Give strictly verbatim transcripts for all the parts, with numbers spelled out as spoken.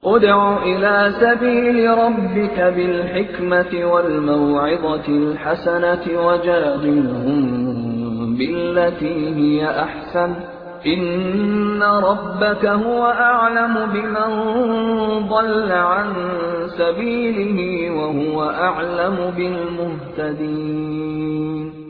ادْعُ إِلَىٰ سَبِيلِ رَبِّكَ بِالْحِكْمَةِ وَالْمَوْعِظَةِ الْحَسَنَةِ وَجَادِلْهُم بِالَّتِي هِيَ أَحْسَنُ ۚ إِنَّ رَبَّكَ هُوَ أَعْلَمُ بِمَن ضَلَّ عَن سَبِيلِهِ وَهُوَ أَعْلَمُ بِالْمُهْتَدِينَ.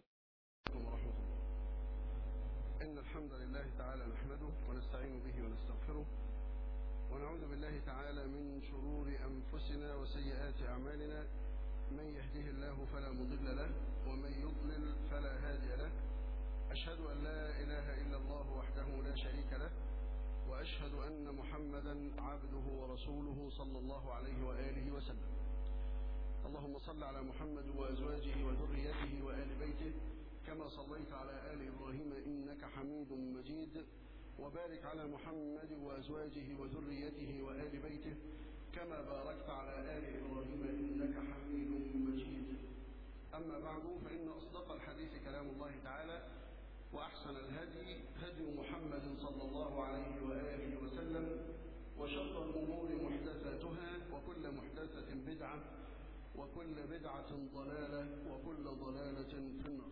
إن الحمد لله تعالى نحمده ونستعين به ونستغفره ونعوذ بالله تعالى من شرور أنفسنا وسيئات أعمالنا، من يهده الله فلا مضل له ومن يضلل فلا هادي له. أشهد أن لا إله إلا الله وحده لا شريك له، وأشهد أن محمدا عبده ورسوله صلى الله عليه وآله وسلم. اللهم صل على محمد وأزواجه وذريته وآل بيته كما صليت على آل إبراهيم إنك حميد مجيد، وبارك على محمد وأزواجه وذريته وآل بيته كما باركت على آل إبراهيم إنك حميد مجيد. أما بعد، فإن أصدق الحديث كلام الله تعالى، وأحسن الهدي هدي محمد صلى الله عليه وآله وسلم، وشر الأمور محدثاتها، وكل محدثة بدعة، وكل بدعة ضلالة، وكل ضلالة في النار.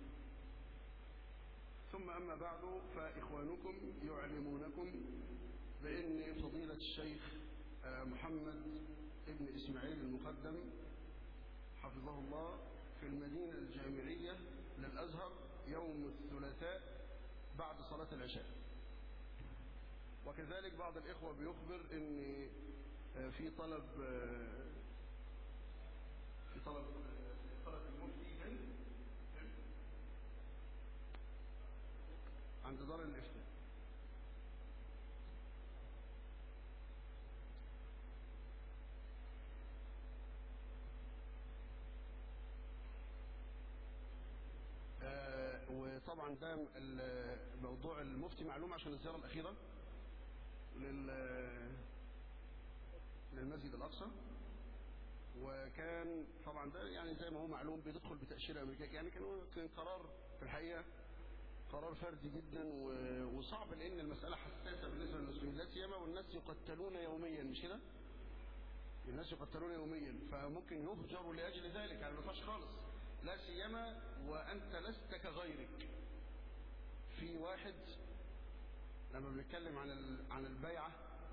ثم أما بعد، فإخوانكم يعلمونكم بأن فضيلة الشيخ محمد ابن إسماعيل المقدم حفظه الله في المدينة الجامعية للأزهر يوم الثلاثاء بعد صلاة العشاء. وكذلك بعض الإخوة بيخبر أن في طلب في طلب طلب المفتي عند دار الإفتاء. آه وطبعا ده موضوع المفتي معلوم عشان الزيارة الأخيرة للمسجد الأقصى، وكان طبعا ده يعني زي ما هو معلوم بيدخل بتأشيرة أمريكية، يعني كان كان قرار في الحقيقة قرار فردي جدا وصعب، لأن المسألة حساسة بالنسبة للمسلمين، لا سيما والناس يقتلون يوميا، مش كده؟ الناس يقتلون يوميا، فممكن يهجروا لأجل ذلك، يعني ما ينفعش خالص، لا سيما وأنت لست كغيرك. في واحد لما بنتكلم عن عن البيعة،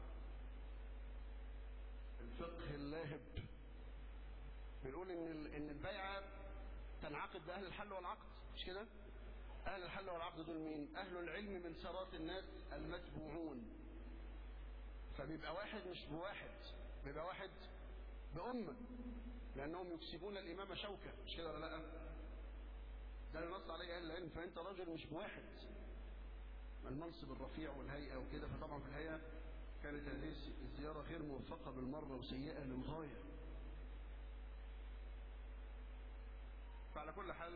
الفقه اللاهب، بنقول ان ان البيعة تنعقد بأهل الحل والعقد، مش كده؟ أهل الحل والعقد دول مين؟ أهل العلم من سرات الناس المتبوعون. فبيبقى واحد مش بواحد، بيبقى واحد بأمة، لأنهم يكسبون الإمامة شوكة، مش كده ولا لا؟ ده اللي نص عليه أهل العلم. فأنت راجل مش بواحد، المنصب الرفيع والهيئة وكده. فطبعا في الحقيقة كانت هذه الزيارة غير موفقة بالمرة وسيئة للغاية. فعلى كل حال،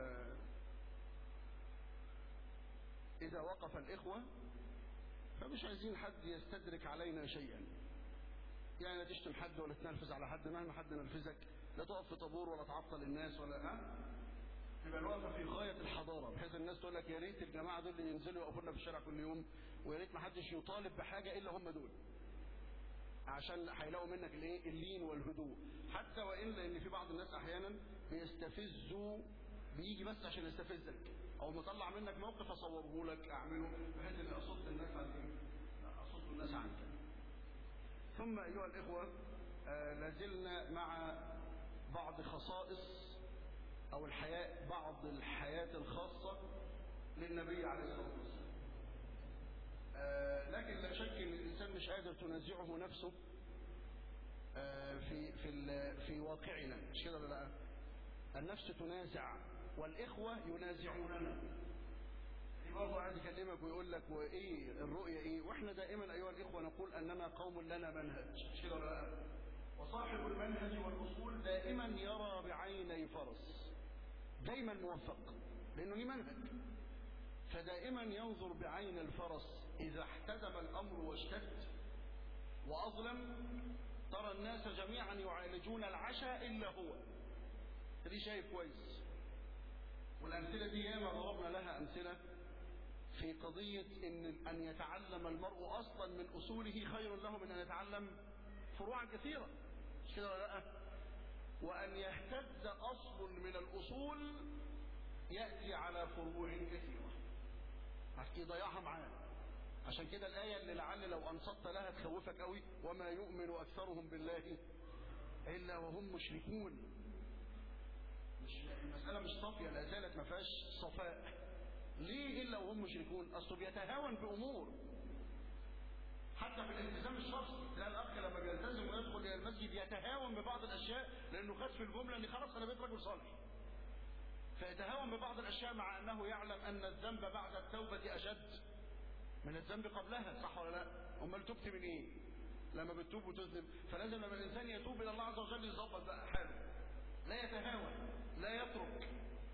إذا وقف الإخوة فمش عايزين حد يستدرك علينا شيئا، يعني لا تشتم حد ولا تنرفز على حد، مهما حد نرفزك لا تقف في طابور ولا تعطل الناس ولا ها، يبقى الوقفة في غاية الحضارة، بحيث الناس تقول لك يا ريت الجماعة دول اللي ينزلوا يقفوا لنا في الشارع كل يوم، ويا ريت ما حدش يطالب بحاجة إلا هم دول، عشان هيلاقوا منك الايه؟ اللين والهدوء. حتى وإن لأن في بعض الناس أحيانا بيستفزوا، بيجي بس عشان يستفزك، او مطلع منك موقف اصوره لك اعمله بحيث ان اصد الناس عن اصد الناس عنك. ثم ايها الاخوه، آه لازلنا مع بعض خصائص او الحياة، بعض الحياة الخاصة للنبي عليه الصلاة والسلام. آه لكن لا شك ان الانسان مش قادر تنازعه نفسه آه في في في واقعنا، مش كده ولا لا؟ النفس تنازع والإخوة ينازعوننا. في برضه قاعد يكلمك ويقول لك وإيه الرؤية إيه، وإحنا دائما أيها الإخوة نقول أننا قوم لنا منهج، مش كده ولا لا؟ وصاحب المنهج والأصول دائما يرى بعيني فرس، دائما موفق لأنه ليه منهج، فدائما ينظر بعين الفرس. إذا احتدم الأمر واشتد وأظلم ترى الناس جميعا يعالجون العشاء إلا هو، فدي شايف كويس. والأمثلة دي ياما ضربنا لها أمثلة في قضية إن أن يتعلم المرء أصلا من أصوله خير له من أن يتعلم فروعا كثيرة، مش كده ولا لا؟ وأن يهتز أصل من الأصول يأتي على فروع كثيرة يضيعها معاه. عشان كده الآية اللي لعل لو أنصت لها تخوفك قوي، وما يؤمن أكثرهم بالله إلا وهم مشركون. مش المسألة مش صافية، لا زالت ما فيهاش صفاء. ليه إلا وهم مشركون؟ أصله بيتهاون بأمور حتى في الالتزام الشخصي. تلاقي الأخ لما بيلتزم ويدخل إلى المسجد يتهاون ببعض الأشياء لأنه خد في الجملة إن خلاص أنا بقيت رجل صالح، فيتهاون ببعض الأشياء مع أنه يعلم أن الذنب بعد التوبة أشد من الذنب قبلها. صح ولا لا؟ أمال تبت من إيه؟ لما بتتوب وتذنب. فلازم لما الإنسان يتوب إلى الله عز وجل يظبط بقى حاله، لا يتهاون، لا يترك.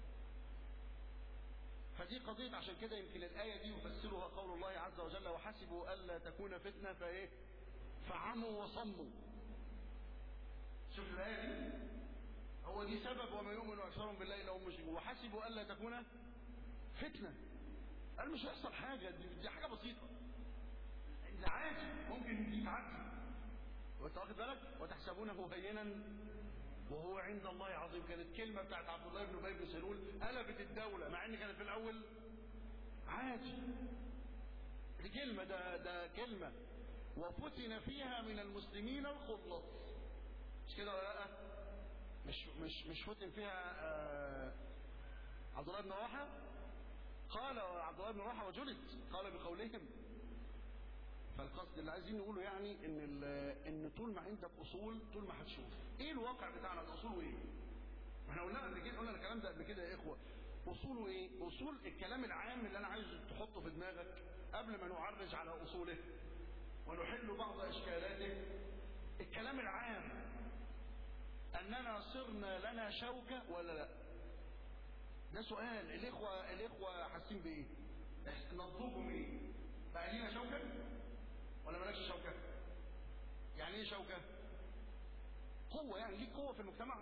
فدي قضية. عشان كده يمكن الآية دي يفسرها قول الله عز وجل وحسبوا ألا تكون فتنة فإيه؟ فعموا وصموا. شوف الآية دي، هو دي سبب وما يؤمن أكثرهم بالله إلا هم مشركون. وحسبوا ألا تكون فتنة، قال مش هيحصل حاجة، دي, دي حاجة بسيطة، ده عادي، ممكن يتعدي. وانت واخد بالك؟ وتحسبونه هينا وهو عند الله عظيم. كانت كلمة بتاعت عبد الله بن أبي بن سلول قلبت الدولة، مع ان كانت في الأول عادي. دي كلمة، ده ده كلمة وفتن فيها من المسلمين الخلص، مش كده ولا لا؟ مش مش مش فتن فيها آه عبد الله بن رواحة. قال عبد الله بن رواحة وجلد، قال بقولهم. فالقصد اللي عايزين نقوله يعني ان ان طول ما عندك اصول طول ما هتشوف ايه الواقع بتاعنا. الاصول ايه؟ احنا قلنا قبل كده، قلنا الكلام ده قبل كده يا اخوه. اصوله ايه؟ اصول الكلام العام اللي انا عايز تحطه في دماغك قبل ما نعرج على اصوله ونحل بعض اشكالاته. الكلام العام اننا صرنا لنا شوكه ولا لا؟ ده سؤال. الاخوه الاخوه حاسين بايه؟ نطلبهم ايه؟ بقى لينا شوكه ولا مالكش شوكه؟ يعني ايه شوكه؟ قوه، يعني ليك قوه في المجتمع.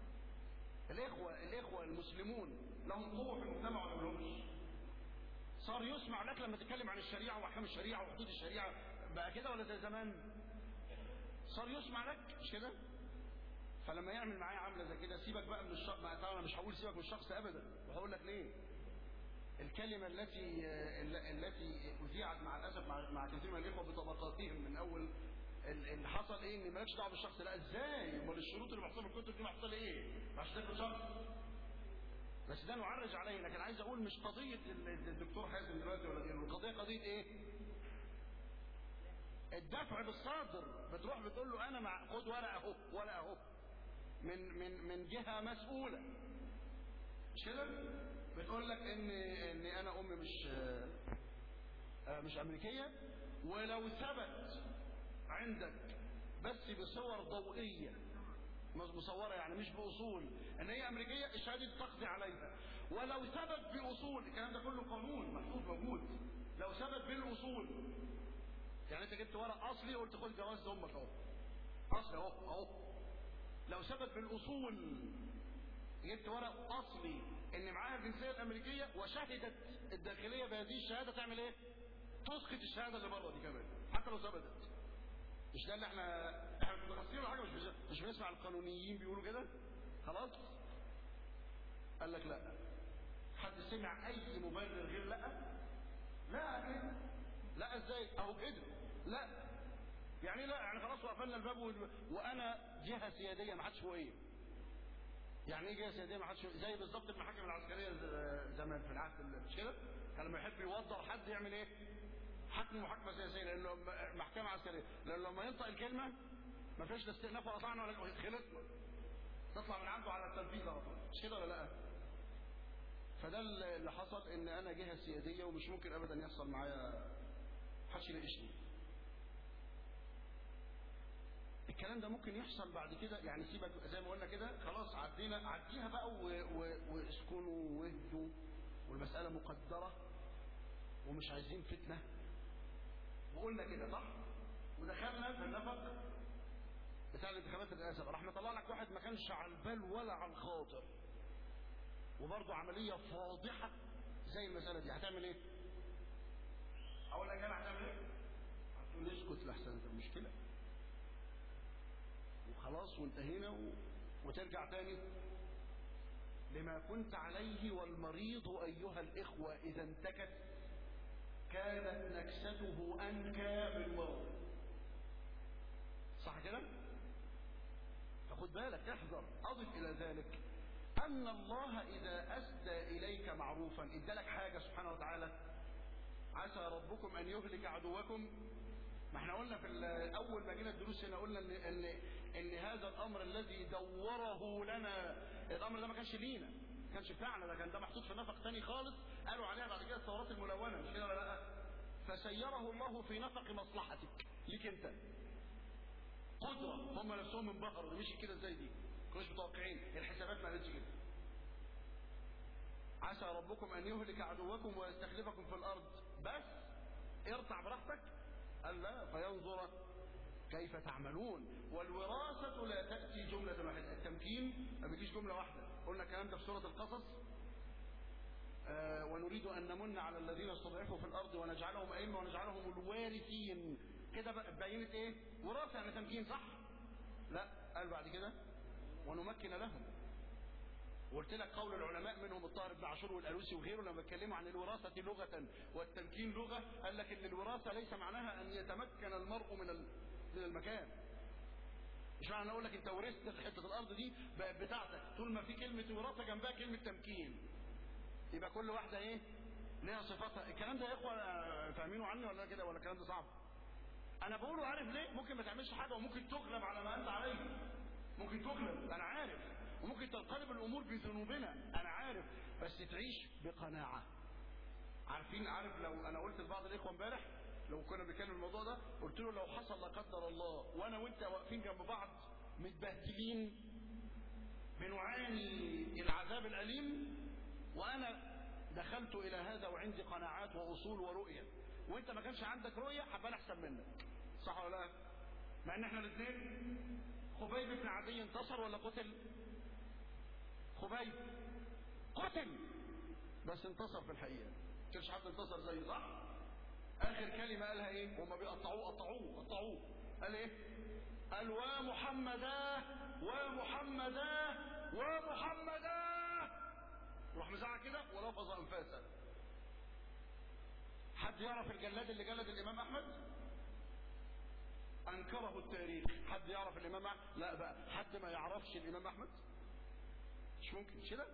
الاخوه الاخوه المسلمون لهم قوه في المجتمع ولا مالهمش؟ صار يسمع لك لما تتكلم عن الشريعه واحكام الشريعه وحدود الشريعه، بقى كده ولا زي زمان؟ صار يسمع لك، مش كده؟ فلما يعمل معايا عامله زي كده، سيبك بقى من الشخص. انا مش هقول سيبك من الشخص ابدا، وهقول لك ليه. الكلمه التي التي اذيعت مع الاسف مع, مع كثير من الاخوه بطبقاتهم من اول اللي حصل ايه، ان مالكش دعوه بالشخص. لا ازاي؟ امال الشروط اللي محطوطه في الكتب دي محطوطه ايه؟ عشان تاخد شخص. بس ده نعرج عليه. لكن عايز اقول مش قضيه الدكتور حازم دلوقتي ولا غيره، القضيه قضيه ايه؟ الدفع بالصادر. بتروح بتقول له انا مع خد ورقه اهو ورقه اهو من من من جهه مسؤوله، مش كده؟ بتقول لك ان ان انا امي مش مش امريكيه، ولو ثبت عندك بس بصور ضوئيه مصوره، يعني مش باصول ان هي امريكيه، الشهاده تقضي عليها. ولو ثبت باصول، الكلام ده كله قانون محطوط موجود. لو ثبت بالاصول، يعني انت جبت ورق اصلي وقلت خد جواز امك اهو اصلي اهو اهو، لو ثبت بالاصول جبت ورق اصلي ان معاها الجنسيه الامريكيه وشهدت الداخليه بهذه الشهاده، تعمل ايه؟ تسقط الشهاده اللي بره دي كمان حتى لو ثبتت. مش ده اللي احنا احنا متخصصين ولا حاجه؟ مش مش بنسمع القانونيين بيقولوا كده؟ خلاص؟ قال لك لا. حد سمع اي مبرر غير لا؟ لا كده. لا ازاي؟ اهو كده. لا يعني لا يعني خلاص وقفلنا الباب و... وانا جهه سياديه ما حدش فوقيه. يعني ايه جهه سياديه ما حدش؟ زي بالظبط المحاكم العسكريه زمان في العهد، مش كده؟ كان لما يحب يوضر حد يعمل ايه؟ حكم محاكمه سياسيه، لانه محكمه عسكريه، لانه لما ينطق الكلمه ما فيش لا استئناف ولا طعن ولا خلصنا، تطلع من عنده على التنفيذ على طول، مش كده ولا لا؟ فده اللي حصل، ان انا جهه سياديه ومش ممكن ابدا يحصل معايا محدش يناقشني. الكلام ده ممكن يحصل بعد كده، يعني سيبك زي ما قلنا كده، خلاص عدينا عديها بقى واسكنوا واهدوا والمساله مقدره ومش عايزين فتنه، وقلنا كده صح؟ ودخلنا في النفق بتاع الانتخابات الرئاسه، راح مطلع لك واحد ما كانش على البال ولا على الخاطر، وبرضه عمليه فاضحه زي المساله دي. هتعمل ايه؟ اقول لك انا هتعمل ايه؟ هتقول اسكت لحسن انت مشكله وخلاص وانتهينا و... وترجع تاني لما كنت عليه. والمريض ايها الاخوه اذا انتكت كانت نكسته انكى بالمرض. صح كده؟ فخد بالك احذر. اضف الى ذلك ان الله اذا اسدى اليك معروفا ادالك حاجه سبحانه وتعالى. عسى ربكم ان يهلك عدوكم. ما احنا قلنا في اول ما جينا الدروس هنا قلنا ان ان ان هذا الامر الذي دوره لنا، الامر ده ما كانش لينا، ما كانش بتاعنا، ده كان ده محطوط في نفق ثاني خالص قالوا عليها بعد كده الثورات الملونه، مش كده ولا لا؟ فسيره الله في نفق مصلحتك ليك انت. قدره هم نفسهم انبهروا، مشي كده ازاي دي؟ ما كانوش متوقعين، الحسابات ما قالتش كده. عسى ربكم ان يهلك عدوكم ويستخلفكم في الارض، بس ارتع براحتك. قال لا فينظر كيف تعملون. والوراثة لا تأتي جملة واحدة، التمكين ما بيجيش جملة واحدة. قلنا الكلام ده في سورة القصص. آه ونريد أن نمن على الذين استضعفوا في الأرض ونجعلهم أئمة ونجعلهم الوارثين. كده بينت إيه؟ وراثة يعني تمكين، صح؟ لا، قال بعد كده ونمكن لهم. وقلت لك قول العلماء منهم الطاهر بن عاشور والألوسي وغيره لما اتكلموا عن الوراثة لغة والتمكين لغة، قال لك ان الوراثة ليس معناها ان يتمكن المرء من من المكان. مش معنى اقول لك انت ورثت حته الارض دي بقت بتاعتك، طول ما في كلمه وراثه جنبها كلمه تمكين يبقى كل واحده ايه ليها صفاتها. الكلام ده يا اخوه فاهمينه عني ولا كده ولا الكلام ده صعب؟ انا بقوله عارف ليه؟ ممكن ما تعملش حاجه وممكن تغلب على ما انت عليه، ممكن تغلب انا عارف، وممكن تنقلب الامور بذنوبنا انا عارف، بس تعيش بقناعه. عارفين عارف لو انا قلت لبعض الاخوه امبارح لو كنا بنتكلم الموضوع ده قلت له لو حصل لا قدر الله وانا وانت واقفين جنب بعض متبهدلين بنعاني العذاب الاليم، وانا دخلت الى هذا وعندي قناعات واصول ورؤيه، وانت ما كانش عندك رؤيه هبقى احسن منك، صح ولا لا؟ مع ان احنا الاثنين. خبيب بن عدي انتصر ولا قتل؟ خبيب قتل بس انتصر في الحقيقه، ما كانش حد انتصر زيه، صح؟ اخر كلمه قالها ايه؟ هما بيقطعوه قطعوه قطعوه قال ايه؟ قال ومحمدا ومحمدا ومحمدا، روح مزعق كده ولفظ انفاسا. حد يعرف الجلاد اللي جلد الامام احمد؟ انكره التاريخ. حد يعرف الامام احمد؟ لا بقى حد ما يعرفش الامام احمد؟ مش ممكن مش كده.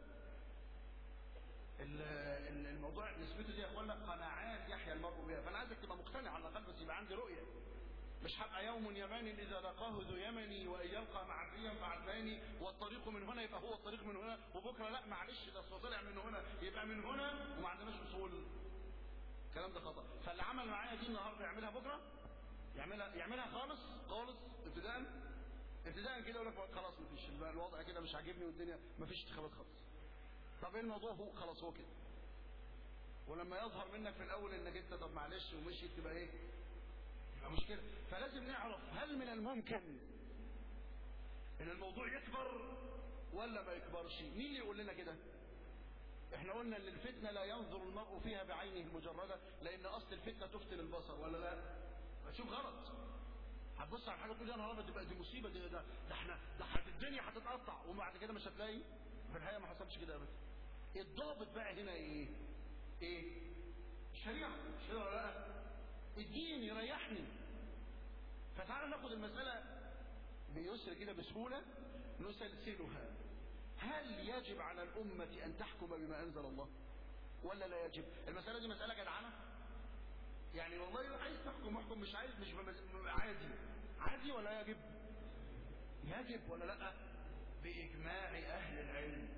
الموضوع نسبته دي يا اخوانا قناعات يحيى المرء بها، فانا عايزك تبقى مقتنع على الاقل، بس يبقى عندي رؤيه. مش هبقى يوم يماني اذا لقاه ذو يمني وان يلقى معديا فعداني والطريق من هنا يبقى هو الطريق من هنا، وبكره لا معلش ده اصل طلع من هنا يبقى من هنا وما عندناش اصول. الكلام ده خطا. فاللي عمل معايا دي النهارده يعملها بكره، يعملها يعملها خالص خالص ابتداء ابتداء كده يقول لك خلاص مفيش الوضع كده مش عاجبني والدنيا مفيش انتخابات خالص. طب ايه الموضوع؟ هو خلاص هو كده. ولما يظهر منك في الاول انك انت طب معلش ومشيت تبقى ايه؟ يبقى مشكله. فلازم نعرف هل من الممكن ان الموضوع يكبر ولا ما يكبرش؟ مين اللي يقول لنا كده؟ احنا قلنا ان الفتنه لا ينظر المرء فيها بعينه المجرده، لان اصل الفتنه تفتن البصر ولا لا؟ تشوف غلط هتبص على حاجه تقول يا نهار ابيض تبقى دي مصيبه، دي ده, ده احنا ده الدنيا هتتقطع، وبعد كده مش هتلاقي. في الحقيقه ما حصلش كده ابدا. الضابط بقى هنا ايه؟ ايه؟ الشريعه. الشريعه ولا لا؟ الدين يريحني. فتعالى ناخد المساله بيسر كده بسهوله نسلسلها. هل يجب على الامه ان تحكم بما انزل الله ولا لا يجب؟ المساله دي مساله جدعانه يعني، والله عايز تحكم احكم، مش عايز مش عادي. عادي ولا يجب؟ يجب ولا لا؟ باجماع اهل العلم،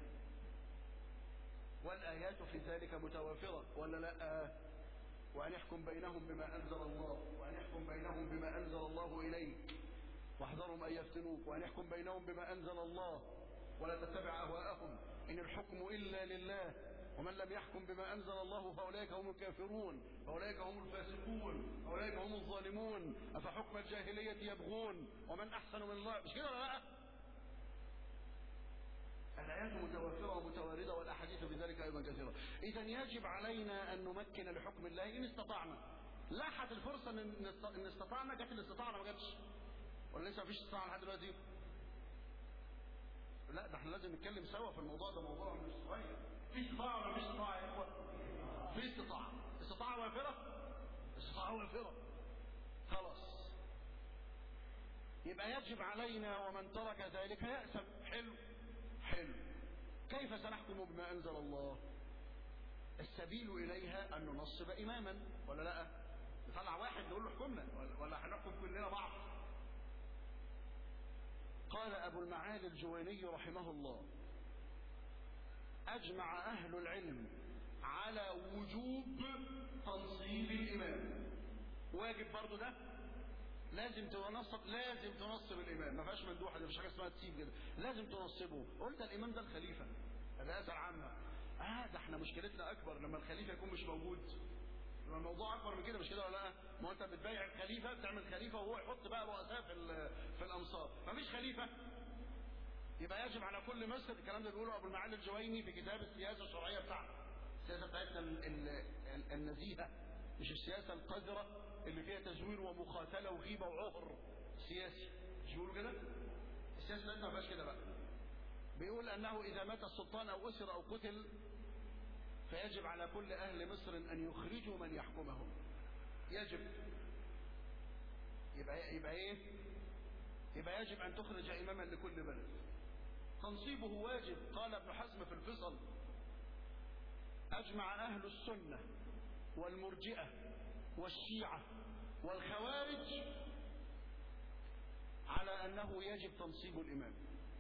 والآيات في ذلك متوافرة ولا لا؟ وأن يحكم بينهم بما أنزل الله، وأن يحكم بينهم بما أنزل الله إليك واحذرهم أن يفتنوك، وأن يحكم بينهم بما أنزل الله ولا تتبع أهواءهم إن الحكم إلا لله ومن لم يحكم بما أنزل الله فأولئك هم الكافرون، فأولئك هم الفاسقون، فأولئك هم الظالمون، أفحكم الجاهلية يبغون ومن أحسن من الله. مش كده ولا لا؟ الآيات متوفرة ومتواردة والأحاديث بذلك أيضا كثيرة. إذا يجب علينا أن نمكن لحكم الله إن استطعنا. لاحت الفرصه ان ان استطعنا، جت الاستطاعه ما جاتش، ولا لسه مفيش استطاعه لحد دلوقتي؟ لا ده احنا لازم نتكلم سوا في الموضوع ده، موضوع مش صغير. في استطاعه ولا مفيش استطاعه يا اخوان؟ في استطاعه. استطاعه وافره؟ استطاعه وافره. خلاص يبقى يجب علينا ومن ترك ذلك يأثم. حلو حلو. كيف سنحكم بما أنزل الله؟ السبيل إليها أن ننصب إماما، ولا لا؟ نطلع واحد نقول له حكمنا، ولا هنحكم كلنا بعض؟ قال أبو المعالي الجويني رحمه الله: أجمع أهل العلم على وجوب تنصيب الإمام. واجب برضو ده، لازم تنصب، لازم تنصب الإمام، ما فيهاش مندوحة، ده مش حاجة اسمها تسيب كده، لازم تنصبه. قلت الإمام ده الخليفة، الرئاسة العامة. اه ده احنا مشكلتنا أكبر لما الخليفة يكون مش موجود، لما الموضوع أكبر من كده، مش كده ولا لا؟ ما أنت بتبيع الخليفة، بتعمل خليفة وهو يحط بقى رؤساء في في الأمصار، ما فيش خليفة. يبقى يجب على كل مصر، الكلام ده بيقوله أبو المعالي الجويني في كتاب السياسة الشرعية بتاعته، السياسة بتاعتنا النزيهة، مش السياسة القذرة اللي فيها تزوير ومقاتلة وغيبة وعهر سياسي، مش بيقولوا كده؟ السياسة بتاعتنا ما فيهاش كده بقى. بيقول أنه إذا مات السلطان أو أسر أو قتل فيجب على كل أهل مصر أن يخرجوا من يحكمهم. يجب. يبقى يبقى إيه؟ يبقى يجب أن تخرج إماما لكل بلد. تنصيبه واجب. قال ابن حزم في الفصل: أجمع أهل السنة والمرجئة والشيعة والخوارج على أنه يجب تنصيب الإمام.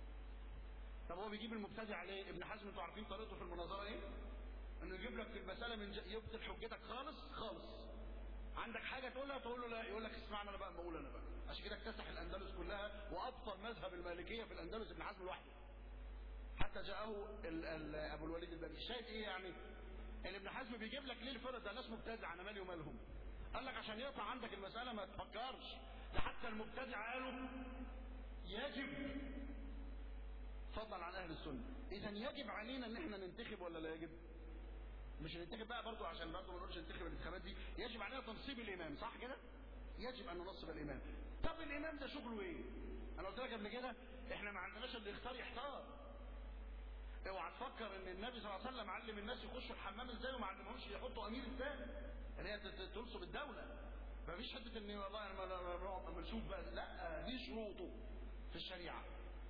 طب هو بيجيب المبتدع ليه؟ ابن حزم انتوا عارفين طريقته في المناظرة ايه؟ انه يجيب لك في المسألة من يبطل حجتك خالص خالص. عندك حاجة تقولها تقول له لا، يقول لك اسمعنا انا بقى بقول انا بقى. عشان كده اكتسح الأندلس كلها وأبطل مذهب المالكية في الأندلس ابن حزم لوحده. حتى جاءه ال ال أبو الوليد البلخي. شايف ايه يعني؟ ان ابن حزم بيجيب لك ليه الفرد ده ناس مبتدع، انا مالي ومالهم. قال لك عشان يقطع عندك المسألة ما تفكرش، ده حتى المبتدع قالوا يجب فضلا عن اهل السنة. اذا يجب علينا ان احنا ننتخب ولا لا يجب؟ مش ننتخب بقى برضو عشان برضو ما نقولش ننتخب الانتخابات دي، يجب علينا تنصيب الامام، صح كده؟ يجب ان ننصب الامام. طب الامام ده شغله ايه؟ انا قلت لك قبل كده احنا ما عندناش اللي يختار يحتار. اوعى تفكر ان النبي صلى الله عليه وسلم علم الناس يخشوا الحمام ازاي وما علمهمش يحطوا امير ازاي، ان هي تنصب الدوله. مفيش حته ان والله انا نقعد نشوف بقى، لا دي شروطه في الشريعه.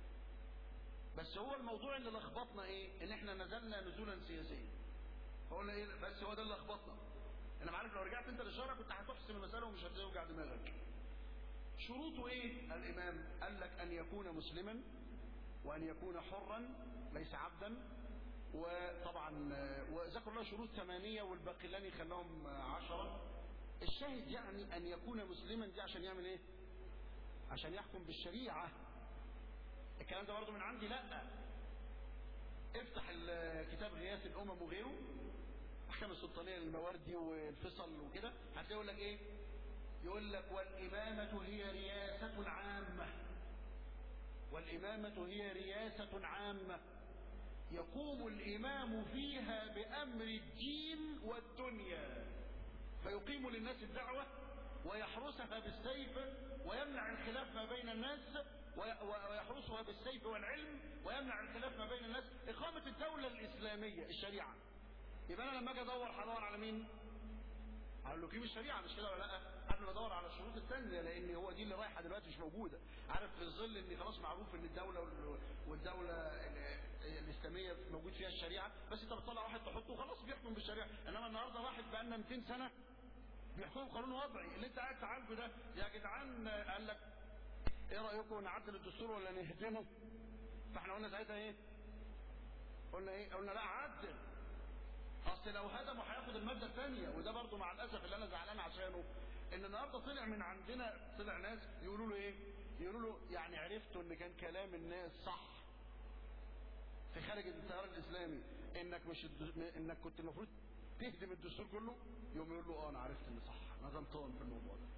بس هو الموضوع اللي لخبطنا ايه؟ ان احنا نزلنا نزولا سياسيا. فقلنا ايه؟ بس هو ده اللي لخبطنا. انا عارف لو رجعت انت للشرع كنت هتحسم المساله ومش هتوجع دماغك. شروطه ايه الامام؟ قال لك ان يكون مسلما وان يكون حرا ليس عبدا، وطبعا وذكر له شروط ثمانيه والباقلاني خلاهم عشره. الشاهد يعني ان يكون مسلما دي عشان يعمل ايه؟ عشان يحكم بالشريعه. الكلام ده برضه من عندي؟ لا، افتح الكتاب غياث الامم وغيره، احكام السلطانيه للمواردي والفصل وكده، هتلاقي يقول لك ايه؟ يقول لك والامامه هي رياسه عامه، والامامه هي رياسه عامه يقوم الامام فيها بامر الدين والدنيا، فيقيم للناس الدعوه ويحرسها بالسيف ويمنع الخلاف ما بين الناس، ويحرسها بالسيف والعلم ويمنع الخلاف ما بين الناس. إقامة الدولة الإسلامية الشريعة. يبقى أنا لما أجي أدور هدور على مين؟ على اللي يقيم الشريعة، مش كده ولا لا؟ قبل ما أدور على الشروط الثانية، لأن هو دي اللي رايحة دلوقتي مش موجودة. عارف في ظل إن خلاص معروف إن الدولة والدولة الإسلامية موجود فيها الشريعة، بس أنت بتطلع واحد تحطه وخلاص بيحكم بالشريعة. إنما النهارده واحد بقى لنا مئتين سنة بيحكم قانون وضعي. اللي أنت قاعد تعالجه ده يا جدعان، قال لك ايه رأيكم نعدل الدستور ولا نهدمه؟ فاحنا قلنا ساعتها ايه؟ قلنا ايه؟ قلنا لا عدل. اصل لو هدمه هياخد المادة الثانية، وده برضو مع الاسف اللي انا زعلان عشانه، ان النهارده طلع من عندنا طلع ناس يقولوا له ايه؟ يقولوا له يعني عرفتوا ان كان كلام الناس صح في خارج التيار الاسلامي، انك مش انك كنت المفروض تهدم الدستور كله؟ يوم يقول له اه انا عرفت ان صح، انا غلطان في الموضوع ده.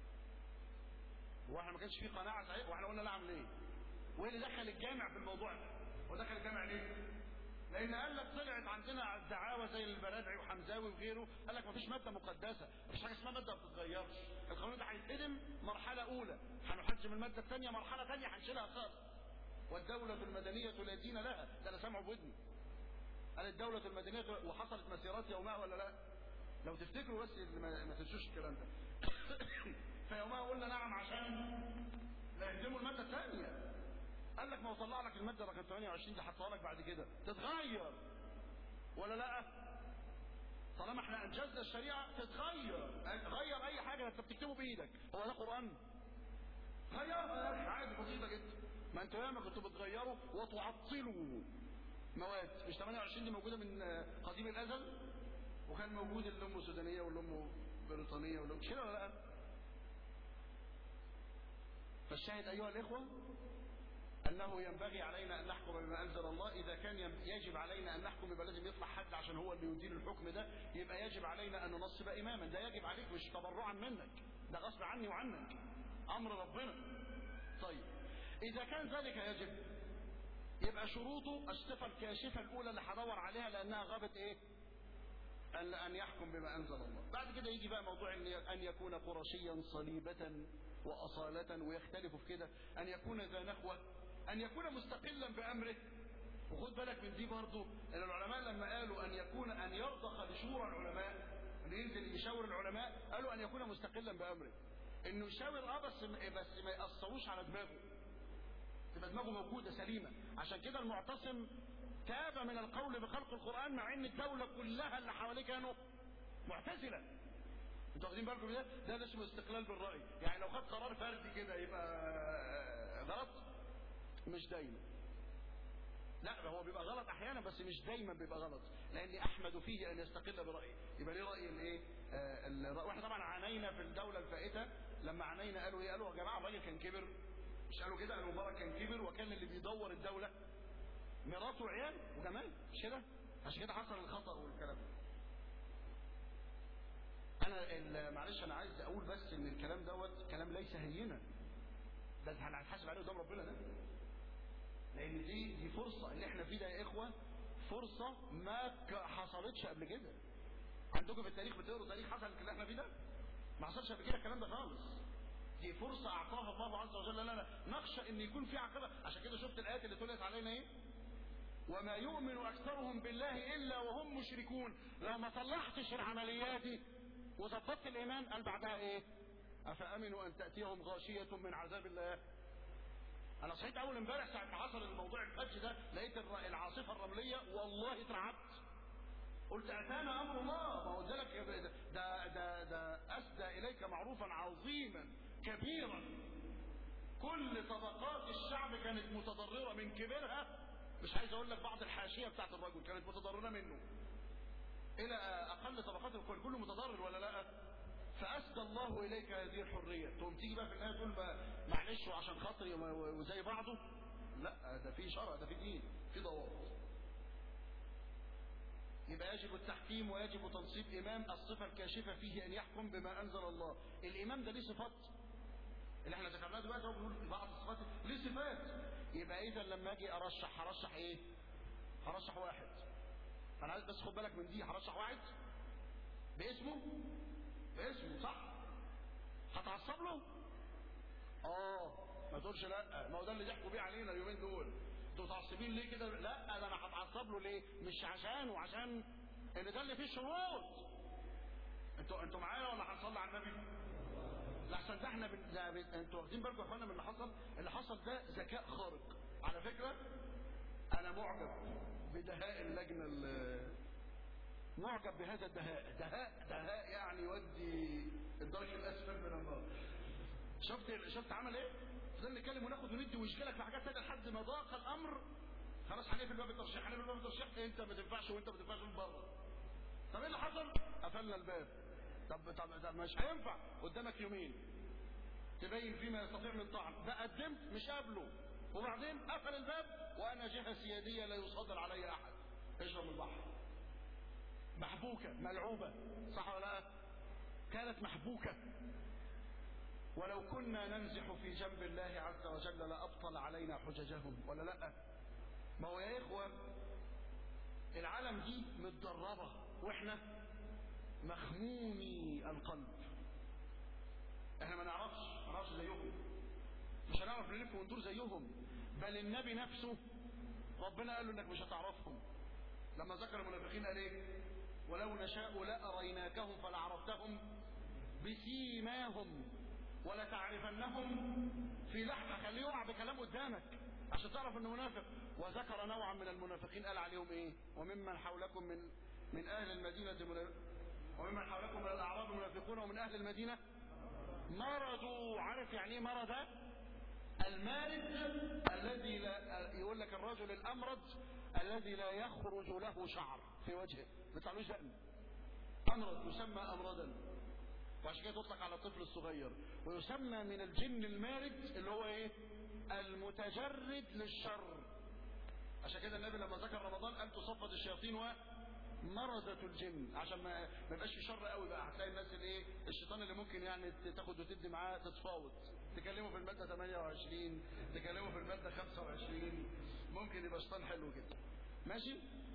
واحنا ما كانش في قناعه صحيح، واحنا قلنا لا اعمل ايه؟ وايه اللي دخل الجامع في الموضوع ده؟ ودخل الجامع ليه؟ لان قال لك طلعت عندنا الدعاوى زي البرادعي وحمزاوي وغيره، قال لك مفيش ماده مقدسه، مفيش حاجه اسمها ماده ما بتتغيرش، القانون ده هيتهدم مرحله اولى، هنحجم الماده الثانيه، مرحله ثانيه هنشيلها خالص. والدوله المدنيه لا دين لها، ده انا سامعه بودني. قال الدوله المدنيه، وحصلت مسيرات يومها ولا لا؟ لو تفتكروا بس ما, ما تنسوش الكلام ده. فيومها قلنا نعم عشان لا يهدموا الماده الثانيه. قال لك ما هو طلع لك الماده رقم ثمانية وعشرين دي حطها لك بعد كده تتغير ولا لا؟ طالما احنا انجزنا الشريعه تتغير، غير اي حاجه انت بتكتبه بايدك، هو ده قران؟ غير عادي بسيطه جدا. ما انتوا ياما كنتوا بتغيروا وتعطلوا مواد. مش ثمانية وعشرين دي موجوده من قديم الازل، وكان موجود اللي امه سودانيه واللي امه بريطانيه واللي مش كده ولا لا؟ فالشاهد ايها الاخوه انه ينبغي علينا ان نحكم بما انزل الله. اذا كان يجب علينا ان نحكم يبقى لازم يطلع حد عشان هو اللي يدير الحكم ده، يبقى يجب علينا ان ننصب اماما. ده يجب عليك مش تبرعا منك، ده غصب عني وعنك، امر ربنا. طيب اذا كان ذلك يجب، يبقى شروطه الصفه الكاشفه الاولى اللي هدور عليها لانها غابت ايه؟ ان يحكم بما انزل الله. بعد كده يجي بقى موضوع ان يكون قرشيا صليبه واصاله، ويختلف في كده، ان يكون ذا نخوه، ان يكون مستقلا بامره. وخد بالك من دي برضه، ان العلماء لما قالوا ان يكون ان يرضخ لشورى العلماء، ان ينزل يشاور العلماء، قالوا ان يكون مستقلا بامره، انه يشاور اه بس بس ما ياثروش على دماغه، تبقى دماغه موجوده سليمه. عشان كده المعتصم تاب من القول بخلق القران مع ان الدوله كلها اللي حواليه كانوا معتزله. انتوا واخدين بالكم من ده؟ ده اسمه استقلال بالراي. يعني لو خد قرار فردي كده يبقى غلط؟ مش دايما. لا هو بيبقى غلط احيانا بس مش دايما بيبقى غلط، لان احمد فيه ان يستقل برايه. يبقى ليه راي الايه؟ آه واحنا طبعا عانينا في الدوله الفائته، لما عانينا قالوا ايه؟ قالوا يا جماعه الراجل كان كبر. مش قالوا كده؟ قالوا مبارك كان كبر وكان اللي بيدور الدوله مراته وعيال وجمال، مش كده؟ عشان كده حصل الخطا والكلام ده. انا معلش انا عايز اقول بس ان الكلام دوت كلام ليس هينا، ده هنتحاسب عليه قدام ربنا ده، لان دي دي فرصه اللي احنا فيه ده يا اخوه، فرصه ما حصلتش قبل كده. عندكم في التاريخ بتقروا تاريخ حصل اللي احنا فيه ده؟ ما حصلش قبل كده الكلام ده خالص. دي فرصه اعطاها الله عز وجل لنا، نخشى ان يكون في عقبه. عشان كده شفت الايات اللي تلت علينا ايه؟ وما يؤمن اكثرهم بالله الا وهم مشركون. لو ما صلحتش العمليات دي وظبطت الايمان قال بعدها ايه؟ افامنوا ان تاتيهم غاشيه من عذاب الله. انا صحيت اول امبارح ساعه ما حصل الموضوع الحج ده، لقيت العاصفه الرمليه والله اترعبت، قلت اتانا امر الله. ما قلت لك ده ده ده اسدى اليك معروفا عظيما كبيرا. كل طبقات الشعب كانت متضرره من كبيرها، مش عايز اقول لك بعض الحاشيه بتاعت الرجل كانت متضرره منه، الى اقل طبقات الكل كله متضرر ولا لا؟ فاسدى الله اليك هذه الحريه. تقوم تيجي بقى في النهايه تقول معلش وعشان خاطري وزي بعضه؟ لا، ده في شرع، ده في دين، في ضوابط. يبقى يجب التحكيم ويجب تنصيب امام. الصفه الكاشفه فيه ان يحكم بما انزل الله. الامام ده ليه صفات اللي احنا ذكرناها دلوقتي، هو بنقول بعض الصفات ليه صفات. يبقى اذا لما اجي ارشح هرشح ايه؟ هرشح واحد. انا عايز بس خد بالك من دي، هرشح واحد باسمه، باسمه صح؟ هتعصب له؟ اه ما تقولش لا، ما هو ده اللي ضحكوا بيه علينا اليومين دول. انتوا متعصبين ليه كده؟ لا ده انا هتعصب له ليه؟ مش عشانه، عشان ان ده اللي فيه شروط. انتوا انتوا معايا ولا هنصلي على النبي؟ لحسن ده احنا بن... ده بن... انتوا واخدين بالكم يا اخوانا من اللي حصل؟ اللي حصل ده ذكاء خارق على فكره. انا معجب بدهاء اللجنه ال... معجب بهذا الدهاء، دهاء دهاء يعني يودي الدرك الاسفل من النار. شفت شفت عمل ايه؟ فضلنا نتكلم وناخد وندي ويشكلك في حاجات ثانيه لحد ما ضاق الامر. خلاص هنقفل باب الترشيح، هنقفل باب الترشيح، انت ما تنفعش وانت ما تنفعش من بره. طب ايه اللي حصل؟ قفلنا الباب. طب طب, طب مش هينفع، قدامك يومين تبين فيما يستطيع من طعن. ده قدمت مش قابله، وبعدين قفل الباب وانا جهه سياديه لا يصادر علي احد. اشرب البحر. محبوكه ملعوبه صح ولا لا؟ كانت محبوكه. ولو كنا ننزح في جنب الله عز وجل لأبطل علينا حججهم ولا لا؟ ما هو يا إخوة العالم دي متدربة واحنا مخمومي القلب. احنا ما نعرفش ما نعرفش زيهم، مش هنعرف نلف وندور زيهم. بل النبي نفسه ربنا قال له انك مش هتعرفهم. لما ذكر المنافقين قال ايه؟ ولو نشاء لأريناكهم فلعرفتهم بسيماهم ولتعرفنهم في لحظة. خليه يقع بكلام قدامك عشان تعرف انه منافق. وذكر نوعا من المنافقين قال عليهم ايه؟ وممن حولكم من من اهل المدينة منافق، وممن حولكم من الاعراب منافقون ومن اهل المدينة مرضوا. عارف يعني ايه مرض؟ المارد الذي لا، يقول لك الرجل الامرد الذي لا يخرج له شعر في وجهه، ما بتعملوش دقن. امرد يسمى امردا، وعشان كده تطلق على الطفل الصغير. ويسمى من الجن المارد اللي هو ايه؟ المتجرد للشر. عشان كده النبي لما ذكر رمضان قال تصفد الشياطين ومرضة الجن، عشان ما ما يبقاش في شر قوي بقى. هتلاقي الناس اللي ايه؟ الشيطان اللي ممكن يعني تاخد وتدي معاه، تتفاوض، تكلمه في الماده ثمانية وعشرين، تكلمه في الماده خمسة وعشرين، ممكن يبقى شيطان حلو كده. ماشي؟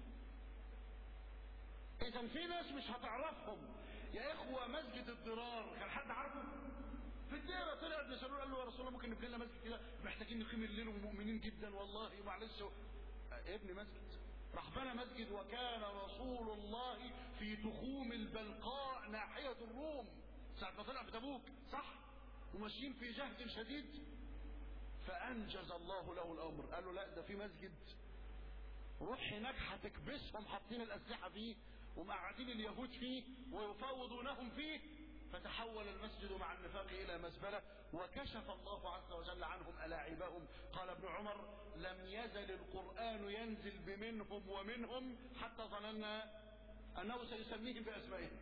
اذا في ناس مش هتعرفهم يا اخوه. مسجد الضرار كان حد عارفه؟ في الديره طلع ابن سلول قال له يا رسول الله ممكن نبني لنا مسجد كده، محتاجين نقيم الليل ومؤمنين جدا والله معلش. ابن مسجد راح بنى مسجد. وكان رسول الله في تخوم البلقاء ناحيه الروم ساعه ما طلع في تبوك، صح؟ وماشيين في جهد شديد. فانجز الله له الامر، قال له لا ده في مسجد، روح هناك هتكبسهم حاطين الاسلحه فيه ومقعدين اليهود فيه ويفاوضونهم فيه. فتحول المسجد مع النفاق الى مزبله، وكشف الله عز وجل عنهم الاعيبهم. قال ابن عمر لم يزل القران ينزل بمنهم ومنهم حتى ظننا انه سيسميهم باسمائهم.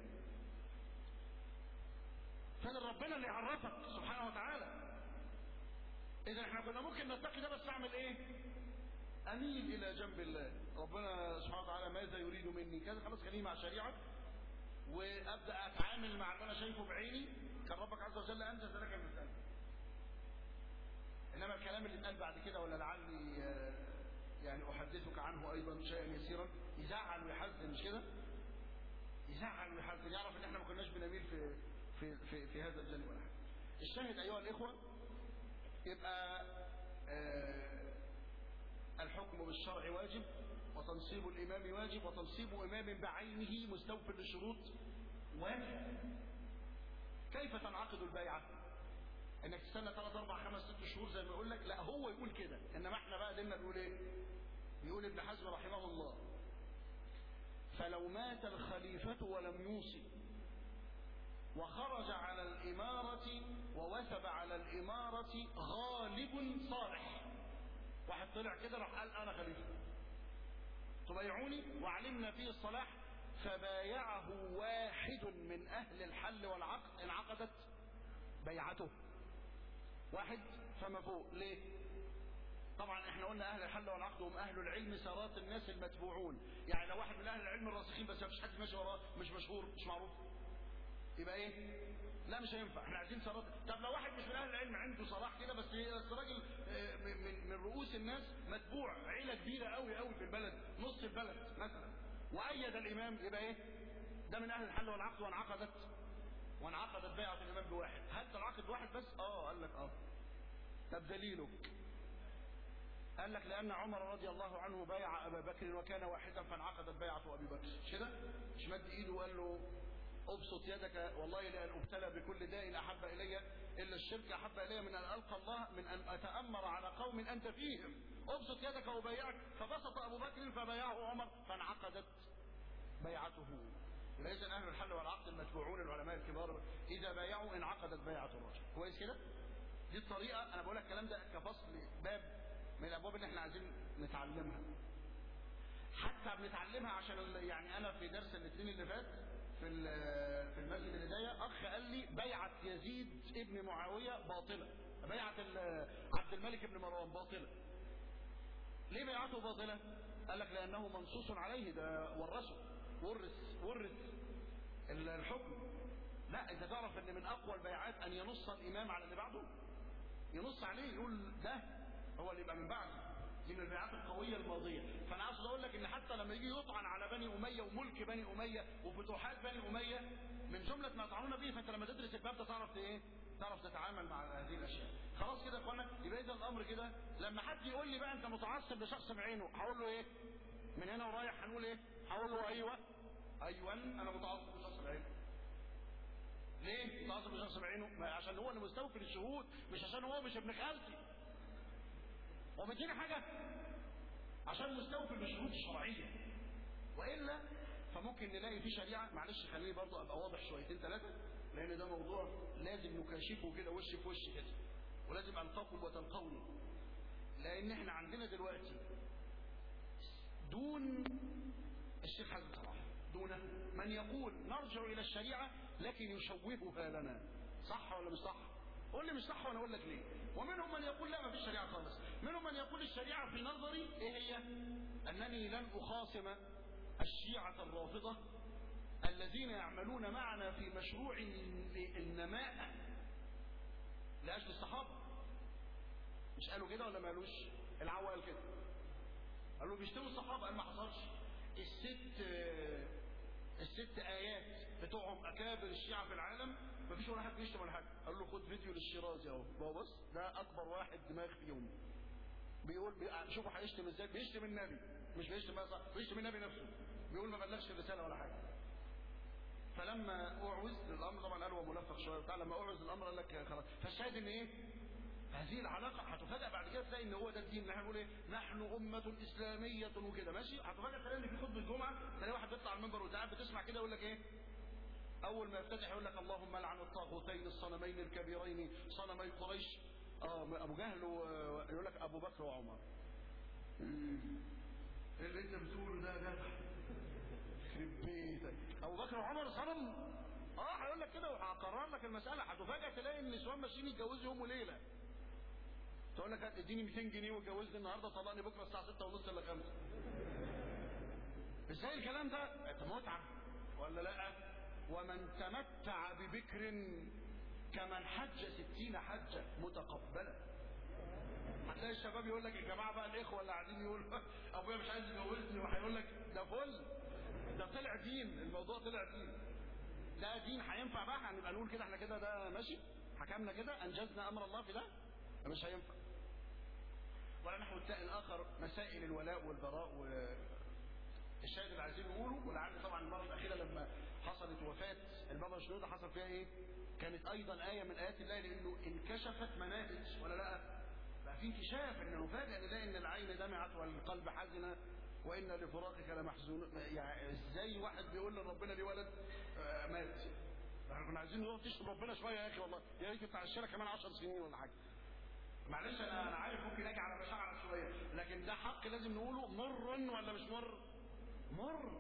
كان ربنا اللي يعرفك سبحانه وتعالى. اذا احنا كنا ممكن نتقي ده، بس اعمل ايه؟ اميل الى جنب الله. ربنا سبحانه وتعالى ماذا يريد مني كذا، خلاص خليني مع شريعه وابدا اتعامل مع اللي انا شايفه بعيني. كان ربك عز وجل انجز لك المساله. انما الكلام اللي اتقال بعد كده ولا لعلي يعني احدثك عنه ايضا شيئا يسيرا يزعل ويحزن، مش كده؟ يزعل ويحزن، يعرف ان احنا ما كناش بنميل في في في, في هذا الجانب ولا حاجه. الشاهد ايها الاخوه، يبقى آه الحكم بالشرع واجب، وتنصيب الإمام واجب، وتنصيب إمام بعينه مستوفٍ للشروط واجب. كيف تنعقد البيعة؟ انك تستنى ثلاث اربع خمس ست شهور زي ما يقول لك؟ لا، هو يقول كده. انما احنا بقى ديننا بيقول ايه؟ بيقول ابن حزم رحمه الله فلو مات الخليفة ولم يوصي وخرج على الإمارة ووثب على الإمارة غالب صالح، واحد طلع كده راح قال انا خليفه تبايعوني وعلمنا فيه الصلاح، فبايعه واحد من اهل الحل والعقد انعقدت بيعته. واحد فما فوق. ليه؟ طبعا احنا قلنا اهل الحل والعقد هم اهل العلم سارات الناس المتبوعون. يعني لو واحد من اهل العلم الراسخين بس مفيش حد ماشي وراه، مش مشهور مش معروف، يبقى ايه؟ لا مش هينفع. احنا عايزين صلاح. طب لو واحد مش من اهل العلم عنده صلاح كده بس راجل من من رؤوس الناس متبوع، عيله كبيره قوي قوي في البلد، نص البلد مثلا، وايد الامام، يبقى ايه؟ ده من اهل الحل والعقد وانعقدت وانعقدت بيعه الامام بواحد. هل تنعقد بواحد بس؟ اه. قال لك اه. طب دليلك؟ قال لك لان عمر رضي الله عنه بايع ابا بكر وكان واحدا فانعقدت بيعه ابي بكر. مش كده؟ مش مد ايده وقال له ابسط يدك والله لان ابتلى بكل داء احب الي الا الشرك احب الي من ان القى الله من ان اتامر على قوم انت فيهم، ابسط يدك وبايعك. فبسط ابو بكر فبايعه عمر فانعقدت بيعته. اذا اهل الحل والعقد المتبوعون العلماء الكبار اذا بايعوا انعقدت بيعه الرجل. كويس كده؟ دي الطريقه. انا بقول لك الكلام ده كفصل باب من الابواب اللي احنا عايزين نتعلمها، حتى بنتعلمها عشان يعني انا في درس الاثنين اللي فات في في المسجد الهدايه اخ قال لي بيعه يزيد ابن معاويه باطله، بيعه عبد الملك بن مروان باطله. ليه بيعته باطله؟ قال لك لانه منصوص عليه، ده ورثه ورث ورث الحكم. لا، انت تعرف ان من اقوى البيعات ان ينص الامام على اللي بعده، ينص عليه يقول ده هو اللي يبقى من بعده. دي من البيعات القويه الماضيه. فانا اقصد اقول لك ان حتى لما يجي يطعن على بني اميه وملك بني اميه وفتوحات بني اميه من جمله ما يطعنون به، فانت لما تدرس الباب ده تعرف ايه؟ تعرف تتعامل مع هذه الاشياء. خلاص كده يا اخوانا، يبقى اذا الامر كده لما حد يقول لي بقى انت متعصب لشخص بعينه، هقول له ايه؟ من هنا ورايح هنقول ايه؟ هقول له ايوه ايوه انا متعصب لشخص بعينه. ليه متعصب لشخص بعينه؟ عشان هو اللي مستوفي للشهود، مش عشان هو مش ابن خالتي. هو مديني حاجه عشان مستوفي للشهود الشرعيه، والا فممكن نلاقي في شريعه. معلش خليني برضه ابقى واضح شويتين ثلاثه، لان ده موضوع لازم نكاشفه كده وش في وش كده، ولازم القاكم وتلقوني. لان احنا عندنا دلوقتي دون الشيخ حسن صلاح، دون من يقول نرجع الى الشريعه لكن يشوهها لنا. صح ولا مش صح؟ قول لي مش صح وانا اقول لك ليه. ومنهم من يقول لا ما فيش شريعه خالص. منهم من يقول الشريعه في نظري ايه هي؟ انني لن اخاصم الشيعه الرافضه الذين يعملون معنا في مشروع النماء لاجل الصحابه. مش قالوا كده ولا ما قالوش؟ العوا قال كده، قالوا بيشتموا الصحابه. قال ما حصلش. الست الست ايات بتوعهم اكابر الشيعه في العالم ما فيش ولا حد بيشتم ولا حاجه. قال له خد فيديو للشيرازي اهو، هو بص ده اكبر واحد دماغ فيهم، بيقول بي... شوفوا هيشتم ازاي. بيشتم النبي، مش بيشتم بقى، بيشتم النبي نفسه، بيقول ما بلغش الرساله ولا حاجه. فلما اعوز للامر طبعا قال هو ملفق شويه بتاع، لما اعوز الامر قال لك خلاص. فالشاهد ان ايه؟ هذه العلاقه هتفاجئ بعد كده تلاقي ان هو ده الدين اللي احنا بنقول ايه؟ نحن امه اسلاميه وكده ماشي. هتفاجئ تلاقي ان في خطبه الجمعه تلاقي واحد بيطلع على المنبر وانت قاعد بتسمع كده يقول لك ايه؟ اول ما يفتتح يقول لك اللهم لعن الطاغوتين الصنمين الكبيرين صنمي قريش. اه ابو جهل ويقول لك ابو بكر وعمر. اللي انت بتقوله ده ده يخرب بيتك، ابو بكر وعمر صنم. اه هيقول لك كده وهقرر لك المساله. هتفاجئ تلاقي ان النسوان ماشيين يتجوزوا يوم وليله. تقول لك اديني مئتين جنيه واتجوزني النهارده طلقني بكره الساعه ستة ونص الا خمسة. ازاي الكلام ده؟ متعه ولا لا؟ ومن تمتع ببكر كمن حج ستين حجه متقبله. هتلاقي الشباب يقول لك الجماعه بقى الاخوه اللي قاعدين يقولوا ابويا مش عايز يجوزني، وهيقول لك ده فل، ده طلع دين، الموضوع طلع دين. ده دين هينفع بقى؟ هنبقى نقول كده احنا كده ده ماشي، حكمنا كده انجزنا امر الله في ده؟ مش هينفع. ولا نحو التاء الاخر مسائل الولاء والبراء والشاهد اللي عايزين نقوله. ولعل طبعا المره الاخيره لما حصلت وفاه البابا شنودة حصل فيها ايه؟ كانت ايضا ايه من ايات الله، لانه انكشفت مناهج ولا لا؟ بقى في انكشاف ان نفاجئ نلاقي ان العين دمعت والقلب حزن وان لفراقك لمحزون. يعني ازاي واحد بيقول لربنا لي ولد آه مات؟ احنا كنا عايزين نروح تشتم ربنا شويه يا اخي، والله يا ريت بتاع الشارع كمان عشر سنين ولا حاجه. معلش انا انا عارف ممكن اجي على مشاعر شويه، لكن ده حق لازم نقوله. مر ولا مش مر؟ مر.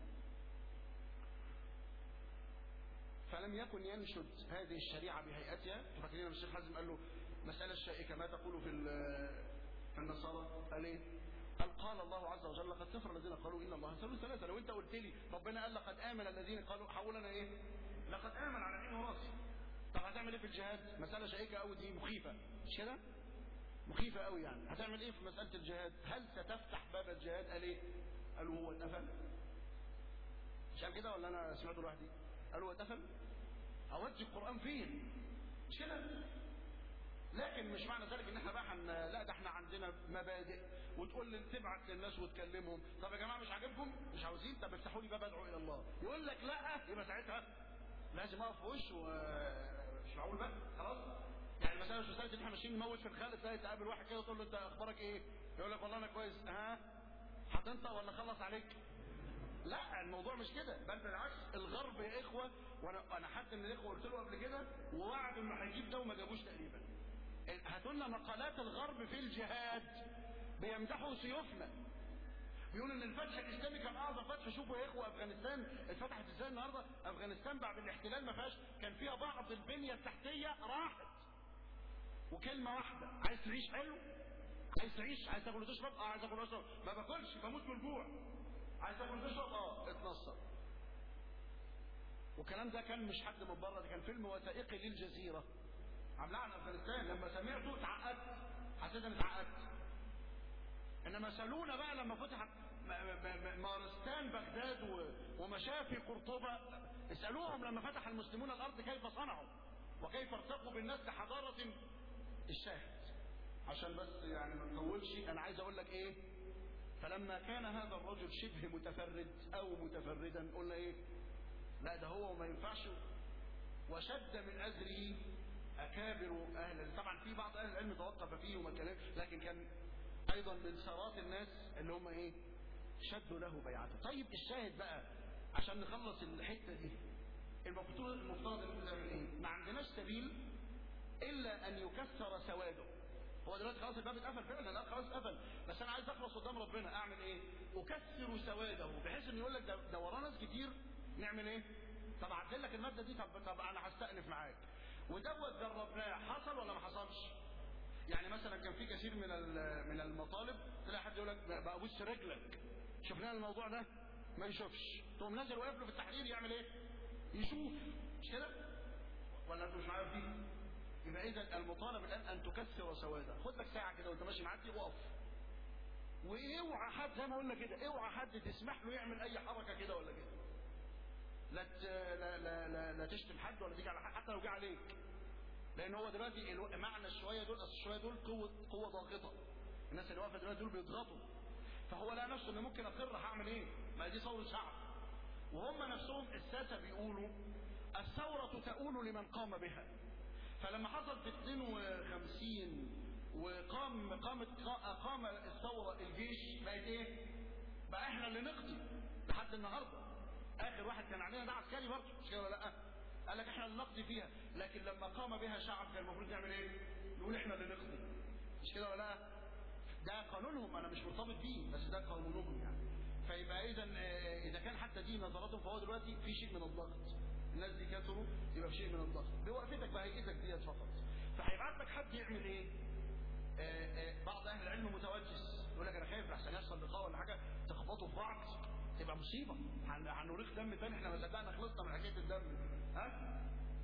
فلم يكن ينشد هذه الشريعه بهيئتها. فاكرين الشيخ حازم قال له مساله شائكه ما تقول في في النصارى؟ قال ايه؟ قال قال الله عز وجل لقد كفر الذين قالوا ان الله ثالث ثلاثه. لو انت قلت لي ربنا قال لقد امن الذين قالوا، حول انا ايه؟ لقد امن على عيني وراسي. طب هتعمل ايه في الجهاد؟ مساله شائكه قوي دي، مخيفه مش كده؟ مخيفه قوي يعني. هتعمل ايه في مساله الجهاد؟ هل ستفتح باب الجهاد؟ قال ايه؟ قالوا هو اتقفل. مش قال كده ولا انا سمعته لوحدي؟ قالوا هو اتقفل. اودي القران فين؟ مش كده؟ لكن مش معنى ذلك ان احنا بقى حن... لا ده احنا عندنا مبادئ، وتقول لي تبعت للناس وتكلمهم. طب يا جماعه مش عاجبكم؟ مش عاوزين؟ طب افتحوا لي باب ادعو الى الله. يقول لك لا، يبقى ساعتها لازم اقف في وش ومش معقول بقى خلاص. يعني مثلا مش مساله ان احنا ماشيين نموت في الخالد تلاقي تقابل واحد كده تقول له انت اخبارك ايه؟ يقول لك والله انا كويس. ها هتنطق ولا خلص عليك؟ لا الموضوع مش كده، بل بالعكس. الغرب يا اخوه، وانا انا حد من الاخوه قلت له قبل كده ووعد انه هيجيب ده وما جابوش تقريبا. هاتوا لنا مقالات الغرب في الجهاد بيمدحوا سيوفنا، بيقولوا ان الفتح الاسلامي كان اعظم فتح. شوفوا يا اخوه افغانستان اتفتحت ازاي النهارده. افغانستان بعد الاحتلال ما فيهاش، كان فيها بعض البنيه التحتيه راحت، وكلمه واحده: عايز تعيش حلو؟ عايز تعيش؟ عايز تاكل وتشرب؟ اه عايز اكل واشرب. ما باكلش بموت من الجوع. عايز تاكل وتشرب؟ اه اتنصر. والكلام ده كان مش حد من بره، ده كان فيلم وثائقي للجزيره عاملاه عن افغانستان. لما سمعته اتعقدت، حسيت اني اتعقدت. انما سالونا بقى لما فتحت مارستان بغداد ومشافي قرطبة، اسألوهم لما فتح المسلمون الارض كيف صنعوا وكيف ارتقوا بالناس لحضارة. الشاهد عشان بس يعني ما نطولش، انا عايز اقول لك ايه، فلما كان هذا الرجل شبه متفرد او متفردا قلنا ايه، لا ده هو ما ينفعش، وشد من ازره اكابر اهل، طبعا في بعض اهل العلم توقف فيه وما كلام، لكن كان ايضا من ثرات الناس اللي هم ايه شدوا له بيعته. طيب الشاهد بقى عشان نخلص الحته دي، المفترض المفترض ان احنا نعمل ايه؟ ما عندناش سبيل الا ان يكسر سواده. هو دلوقتي خلاص الباب اتقفل فعلا، لا خلاص اتقفل، بس انا عايز اخلص قدام ربنا، اعمل ايه؟ اكسر سواده، بحيث ان يقول لك ده, ده وراه ناس كتير، نعمل ايه؟ طب اعدل لك الماده دي، طب طب انا هستأنف معاك، ودوت جربناه، حصل ولا ما حصلش؟ يعني مثلا كان في كثير من من المطالب تلاقي حد يقول لك ببص رجلك، شفنا الموضوع ده ما يشوفش، تقوم نازل واقف له في التحرير يعمل ايه؟ يشوف، مش كده؟ ولا انتوا مش معايا فيه؟ يبقى اذا المطالب الان ان تكسر سواده. خد لك ساعه كده وانت ماشي معدي وقف، واوعى حد زي ما قلنا كده، اوعى حد تسمح له يعمل اي حركه كده ولا كده، لا لا لا لا, لا تشتم حد ولا تيجي على حد حتى لو جه عليك، لان هو دلوقتي معنى الشويه دول، اصل الشويه دول قوه قوه ضاغطه، الناس اللي واقفه دلوقتي دول بيضغطوا، فهو لا نفسه ان ممكن اقر، هعمل ايه؟ ما دي ثوره شعب، وهم نفسهم الساسه بيقولوا الثوره تؤول لمن قام بها. فلما حصل في اثنين وخمسين وقام قامت قام الثوره، الجيش بقت ايه؟ بقى احنا اللي نقضي لحد النهارده. اخر واحد كان علينا ده عسكري برضه، مش كده ولا لا؟ قال لك احنا اللي نقضي فيها، لكن لما قام بها شعب كان المفروض يعمل ايه؟ يقول احنا اللي نقضي، مش كده ولا لا؟ ده قانونهم، انا مش مرتبط بيه، بس ده قانونهم يعني. فيبقى اذا اذا كان حتى دي نظراتهم، فهو دلوقتي في شيء من الضغط، الناس دي كثروا، يبقى في شيء من الضغط بوقفتك بهيئتك ديت فقط. فهيبعت لك حد يعمل ايه؟ آآ آآ بعض اهل العلم متوجس، يقول لك انا خايف لحسن يحصل لقاء ولا حاجه تخبطوا في بعض تبقى مصيبه، هنوريك دم تاني، احنا ما صدقنا خلصنا من حكايه الدم، ها؟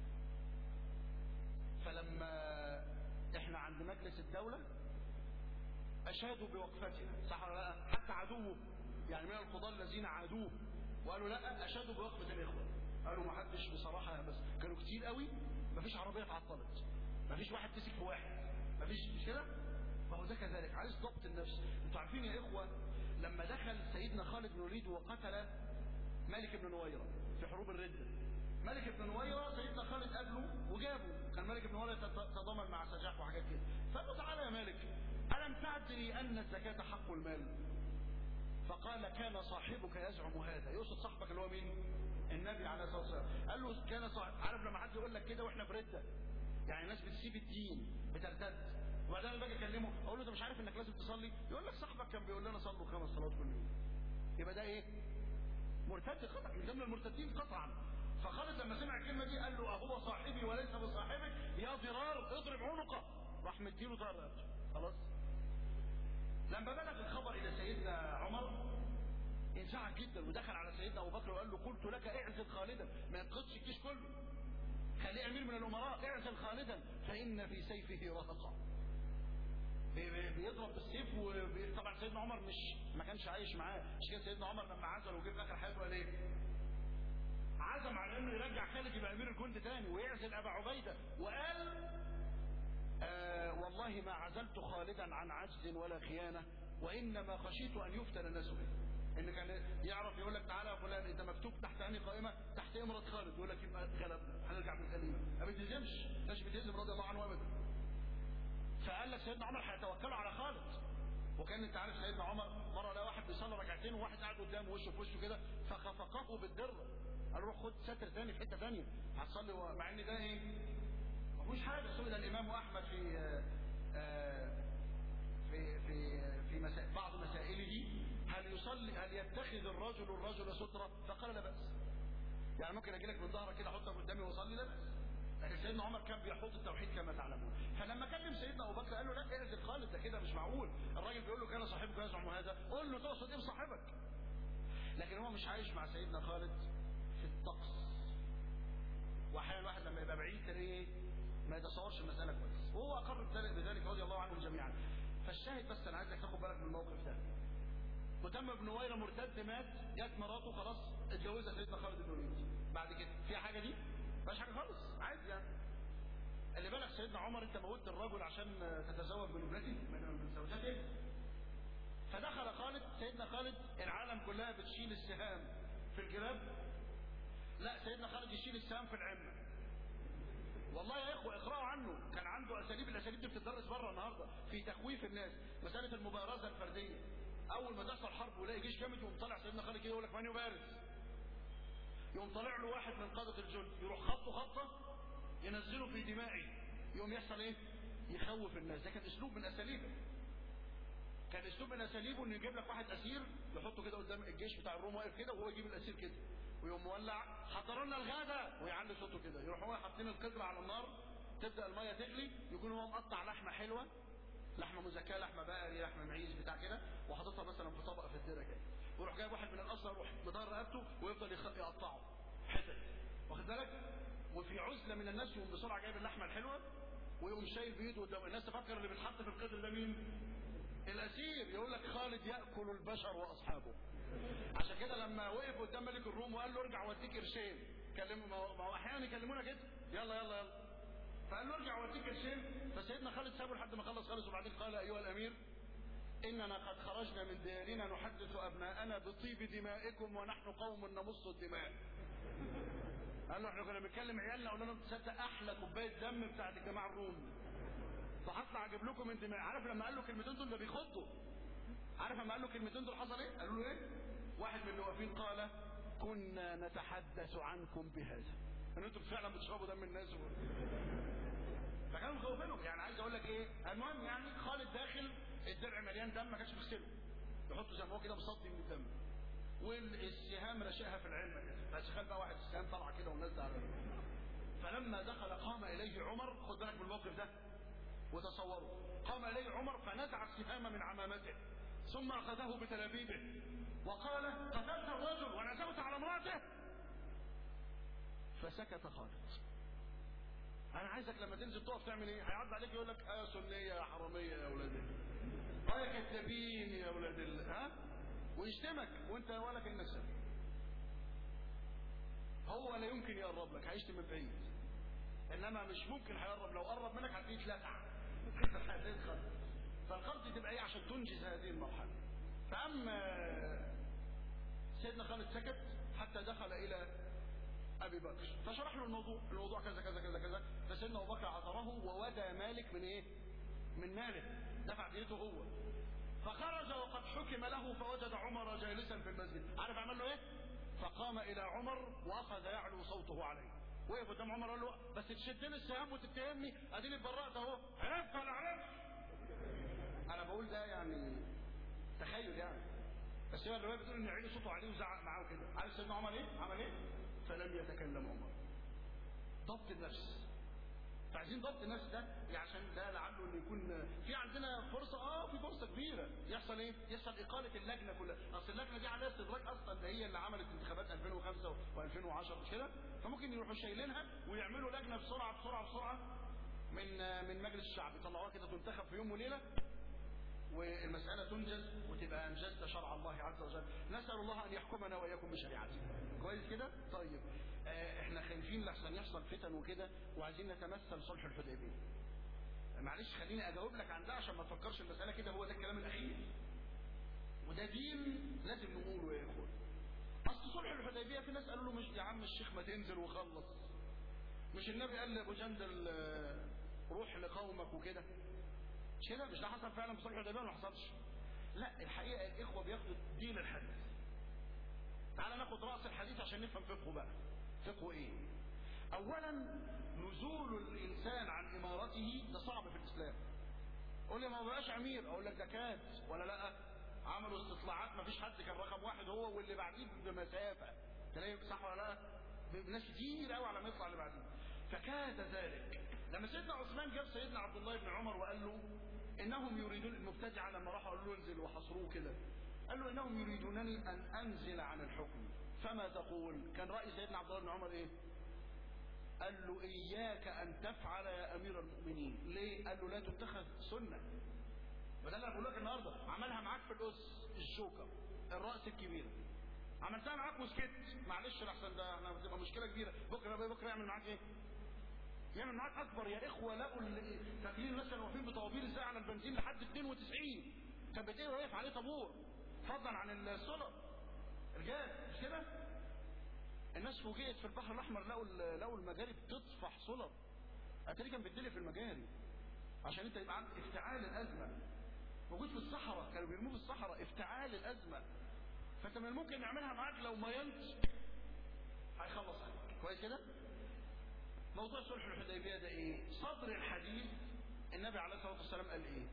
فلما احنا عند مجلس الدوله اشادوا بوقفتنا، صح ولا لا؟ حتى عدوه يعني من القضاة الذين عادوه وقالوا لا، اشادوا بوقفه الاخوه، قالوا ما حدش بصراحه، بس كانوا كتير قوي، ما فيش عربيه اتعطلت، ما فيش واحد مسك في واحد، ما فيش، مش كده؟ فهو ده كذلك، عايز ضبط النفس. انتوا عارفين يا اخوه لما دخل سيدنا خالد بن الوليد وقتل مالك بن نويرة في حروب الردة، مالك بن نويرة سيدنا خالد قابله وجابه، كان مالك بن نويرة تضامن مع سجاح وحاجات كده، فقال له تعالى يا مالك، ألم تدري أن الزكاة حق المال؟ فقال كان صاحبك يزعم هذا، يقصد صاحبك اللي هو مين؟ النبي عليه الصلاة والسلام. قال له كان صاحب، عارف لما حد يقول لك كده واحنا في ردة، يعني الناس بتسيب الدين بترتد، وبعدين انا باجي اكلمه اقول له انت مش عارف انك لازم تصلي؟ يقول لك صاحبك كان بيقول لنا صلوا خمس صلوات كل يوم. يبقى ده ايه؟ مرتد قطعا، من ضمن المرتدين قطعا. فخالد لما سمع الكلمه دي قال له اهو صاحبي وليس بصاحبك يا ضرار اضرب عنقه، راح مديله ضرر خلاص. لما بلغ الخبر الى سيدنا عمر انزعج جدا ودخل على سيدنا ابو بكر وقال له قلت لك اعزل خالدا، ما ينقذش الجيش كله، خليه امير من الامراء، اعزل خالدا فان في سيفه رهقا. بيضرب بالسيف، وطبعا سيدنا عمر مش ما كانش عايش معاه، مش كده؟ سيدنا عمر لما عزل وجه في اخر حياته قال ايه؟ عزم على انه يرجع خالد يبقى امير الجند تاني ويعزل ابا عبيده، وقال آه والله ما عزلت خالدا عن عجز ولا خيانه، وانما خشيت ان يفتن الناس به. ان كان يعرف يقول لك تعالى يا فلان انت مكتوب تحت انهي قائمه؟ تحت امره خالد، يقول لك يبقى غلبنا هنرجع بالغنيمه، ما بتهزمش، مش بتهزم رضي الله عنه ابدا. فقال لك سيدنا عمر هيتوكلوا على خالد، وكان انت عارف سيدنا عمر مره لقى واحد بيصلي ركعتين وواحد قاعد قدامه وشه في وشه كده، فخفقه بالدره، قال له روح خد ستر ثاني في حته ثانيه هتصلي، مع ان ده ايه؟ ما فيهوش حاجه. سئل الامام احمد في آه في في في مسائل بعض مسائله هل يصلي هل يتخذ الرجل الرجل ستره؟ فقال لا باس، يعني ممكن اجي لك من ظهرك كده احطك قدامي واصلي، لا باس. لكن سيدنا عمر كان بيحط التوحيد كما تعلمون. فلما كلم سيدنا ابو بكر قال له لا اعزل خالد، ده كده مش معقول، الراجل بيقول له كان صاحبك يزعم هذا، قول له تقصد ايه بصاحبك؟ لكن هو مش عايش مع سيدنا خالد في الطقس، واحيانا الواحد لما يبقى بعيد تلاقيه ما يتصورش المساله كويس، وهو اقر بذلك رضي الله عنهم جميعا. فالشاهد الشاهد بس انا عايزك تاخد بالك من الموقف ده. متم بن نويرة مرتد مات، جت مراته خلاص اتجوزها سيدنا خالد بن الوليد. بعد كده فيها حاجه دي؟ مفيش حاجه خالص، عادي يعني. اللي بالك سيدنا عمر انت موتت الرجل عشان تتزوج بابنته من زوجته. فدخل خالد، سيدنا خالد العالم كلها بتشيل السهام في الجراب، لا سيدنا خالد يشيل السهام في العمه. والله يا اخوه اقرأوا عنه، كان عنده اساليب، الاساليب دي بتدرس بره النهارده في تخويف الناس. مساله المبارزه الفرديه، اول ما تحصل حرب ويلاقي جيش جامد يقوم طالع سيدنا خالد كده يقول لك من يبارز، يقوم طالع له واحد من قاده الجند يروح خبطه خبطه ينزله في دماغه، يقوم يحصل ايه؟ يخوف الناس. ده كان اسلوب من اساليبه، كان اسلوب من اساليبه انه يجيب لك واحد اسير يحطه كده قدام الجيش بتاع الروم واقف كده، وهو يجيب الاسير كده ويقوم مولع حضر لنا الغدا ويعلي صوته كده، يروح هو حاطين القدره على النار، تبدا الميه تغلي، يكون هو مقطع لحمه حلوه، لحمه مزكاه، لحمه بقري، لحمه معيز بتاع كده، وحاططها مثلا في طبق في الدره كده، ويروح جايب واحد من الاسرى يروح مدار رقبته ويفضل يقطعه حتت، واخد بالك؟ وفي عزله من الناس يقوم بسرعه جايب اللحمه الحلوه ويقوم شايل بايده قدام الناس، تفكر اللي بيتحط في القدر ده مين؟ الاسير. يقول لك خالد ياكل البشر واصحابه. عشان كده لما وقف قدام ملك الروم وقال له ارجع واديك قرشين، كلمه، ما هو احيانا يكلمونا كده، يلا يلا يلا، فقال له ارجع واديك قرشين، فسيدنا خالد سابه لحد ما خلص خالص، وبعدين قال ايها الامير اننا قد خرجنا من ديارنا نحدث ابناءنا بطيب دمائكم ونحن قوم نمص الدماء. قال له احنا كنا بنتكلم عيالنا قلنا لهم تصدق احلى كوبايه دم بتاعت الجماعه الروم، فهطلع اجيب لكم من دماء. عارف لما قال له كلمتين دول ده بيخضوا، عارف لما قال له كلمتين دول حصل ايه؟ قالوا له ايه؟ واحد من اللي واقفين قال كنا نتحدث عنكم بهذا، ان انتم فعلا بتشربوا دم الناس و... فكانوا مخوفينهم. يعني عايز اقول لك ايه، المهم يعني خالد داخل الدرع مليان دم ما كانش بيغسله، يحطه زي ما هو كده مصدي من الدم، والسهام رشقها في العلم كده، فتخيل بقى واحد السهام طالعه كده ونازله على الارض. فلما دخل قام اليه عمر، خد بالك من الموقف ده وتصوروا، قام اليه عمر فنزع السهام من عمامته ثم اخذه بتلابيبه وقال قتلت الرجل ونزلت على امراته، فسكت خالد. انا عايزك لما تنزل تقف تعمل ايه؟ هيعدي عليك يقول لك اه سنيه يا حراميه يا اولاد اه يا كذابين يا اولاد ال... ها ويشتمك وانت ولا كانك سامع. هو لا يمكن يقرب لك، هيشتم من بعيد، انما مش ممكن هيقرب، لو قرب منك هتلاقيه اتلسع هتدخل. فالقرض تبقى ايه عشان تنجز هذه المرحله. فاما سيدنا خالد سكت حتى دخل الى ابي بكر فشرح له الموضوع، الموضوع كذا كذا كذا كذا، فسيدنا ابو بكر عذره وودى مالك من ايه؟ من ماله، دفع ديته هو. فخرج وقد حكم له فوجد عمر جالسا في المسجد، عارف عمل له ايه؟ فقام الى عمر واخذ يعلو صوته عليه، وقف قدام عمر قال له بس تشد لي السهام وتتهمني، اديني اتبرأت اهو، عرفت ولا عرفت؟ انا بقول ده يعني تخيل يعني، بس هي الروايه بتقول ان عيني صوته عليه وزعق معاه كده. عارف سيدنا عمر ايه؟ عمل ايه؟ فلم يتكلم عمر. ضبط النفس. فعايزين ضبط النفس ده عشان ده لعله ان يكون في عندنا فرصه، اه في فرصه كبيره يحصل ايه؟ يحصل اقاله اللجنه كلها، اصل اللجنه دي عليها استدراج اصلا، ده هي اللي عملت انتخابات ألفين وخمسة وألفين وعشرة مش كده؟ فممكن يروحوا شايلينها ويعملوا لجنه بسرعه بسرعه بسرعه من من مجلس الشعب، يطلعوها كده تنتخب في يوم وليله والمسألة تنجز وتبقى أنجزت شرع الله عز وجل. نسأل الله أن يحكمنا وإياكم بشريعته. كويس كده؟ طيب آه احنا خايفين لحسن يحصل فتن وكده وعايزين نتمثل صلح الحديبية. معلش خليني أجاوب لك عن ده عشان ما تفكرش المسألة كده هو ده الكلام الأخير. وده دين لازم نقوله يا إخوان. أصل صلح الحديبية في ناس قالوا له مش يا عم الشيخ ما تنزل وخلص. مش النبي قال لأبو جندل روح لقومك وكده؟ مش كده؟ مش ده حصل فعلا في صلح الحديبية ولا ما حصلش؟ لا الحقيقة الإخوة بياخدوا دين الحديث. تعال ناخد رأس الحديث عشان نفهم فقهه بقى. فقهه إيه؟ أولا نزول الإنسان عن إمارته ده صعب في الإسلام. قول لي ما بقاش أمير، أقول لك ده كاد ولا لا؟ عملوا استطلاعات ما فيش حد كان رقم واحد هو واللي بعديه بمسافة. تلاقي صح ولا لا؟ ناس كتير قوي على ما يطلع اللي بعديه. فكاد ذلك. لما سيدنا عثمان جاب سيدنا عبد الله بن عمر وقال له انهم يريدون، المبتدعه لما راحوا قالوا له انزل وحصروه كده، قال له انهم يريدونني ان انزل عن الحكم فما تقول؟ كان راي سيدنا عبد الله بن عمر ايه؟ قال له اياك ان تفعل يا امير المؤمنين. ليه؟ قال له لا تتخذ سنه. وده اللي بقول لك الأس الشوكة الرأس الكبيرة، عملتها معاك وسكت، معلش لحسن ده احنا بتبقى مشكلة كبيرة، بكرة بكرة يعمل معاك ايه؟ يعمل معاك اكبر. يا اخوة لقوا فاكرين مثلا واقفين بطوابير ازاي على البنزين لحد اتنين وتسعين، كان بتلاقيه واقف عليه طابور فضلا عن السولر رجال، مش كده؟ الناس فوجئت في البحر الاحمر لقوا لقوا المجاري بتطفح سولر، اتاري كان بيتدلي في المجاري عشان انت يبقى عندك افتعال الازمه. موجود في الصحراء، كانوا بيرموه في الصحراء افتعال الازمه، فانت من الممكن نعملها معاك لو ما ينت هيخلص عليك. كويس كده؟ موضوع صلح الحديبيه ده ايه؟ صدر الحديث النبي عليه الصلاه والسلام قال ايه؟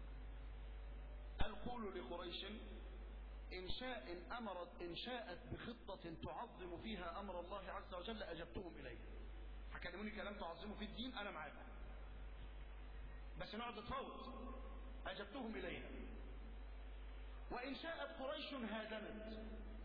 قال قولوا لقريش إن شاء إن أمرت إن شاءت بخطة تعظم فيها أمر الله عز وجل أجبتهم إليه. هكلموني كلام تعظموا في الدين أنا معاكم، بس نقعد نتفاوض، أجبتهم إليها. وإن شاءت قريش هادمت،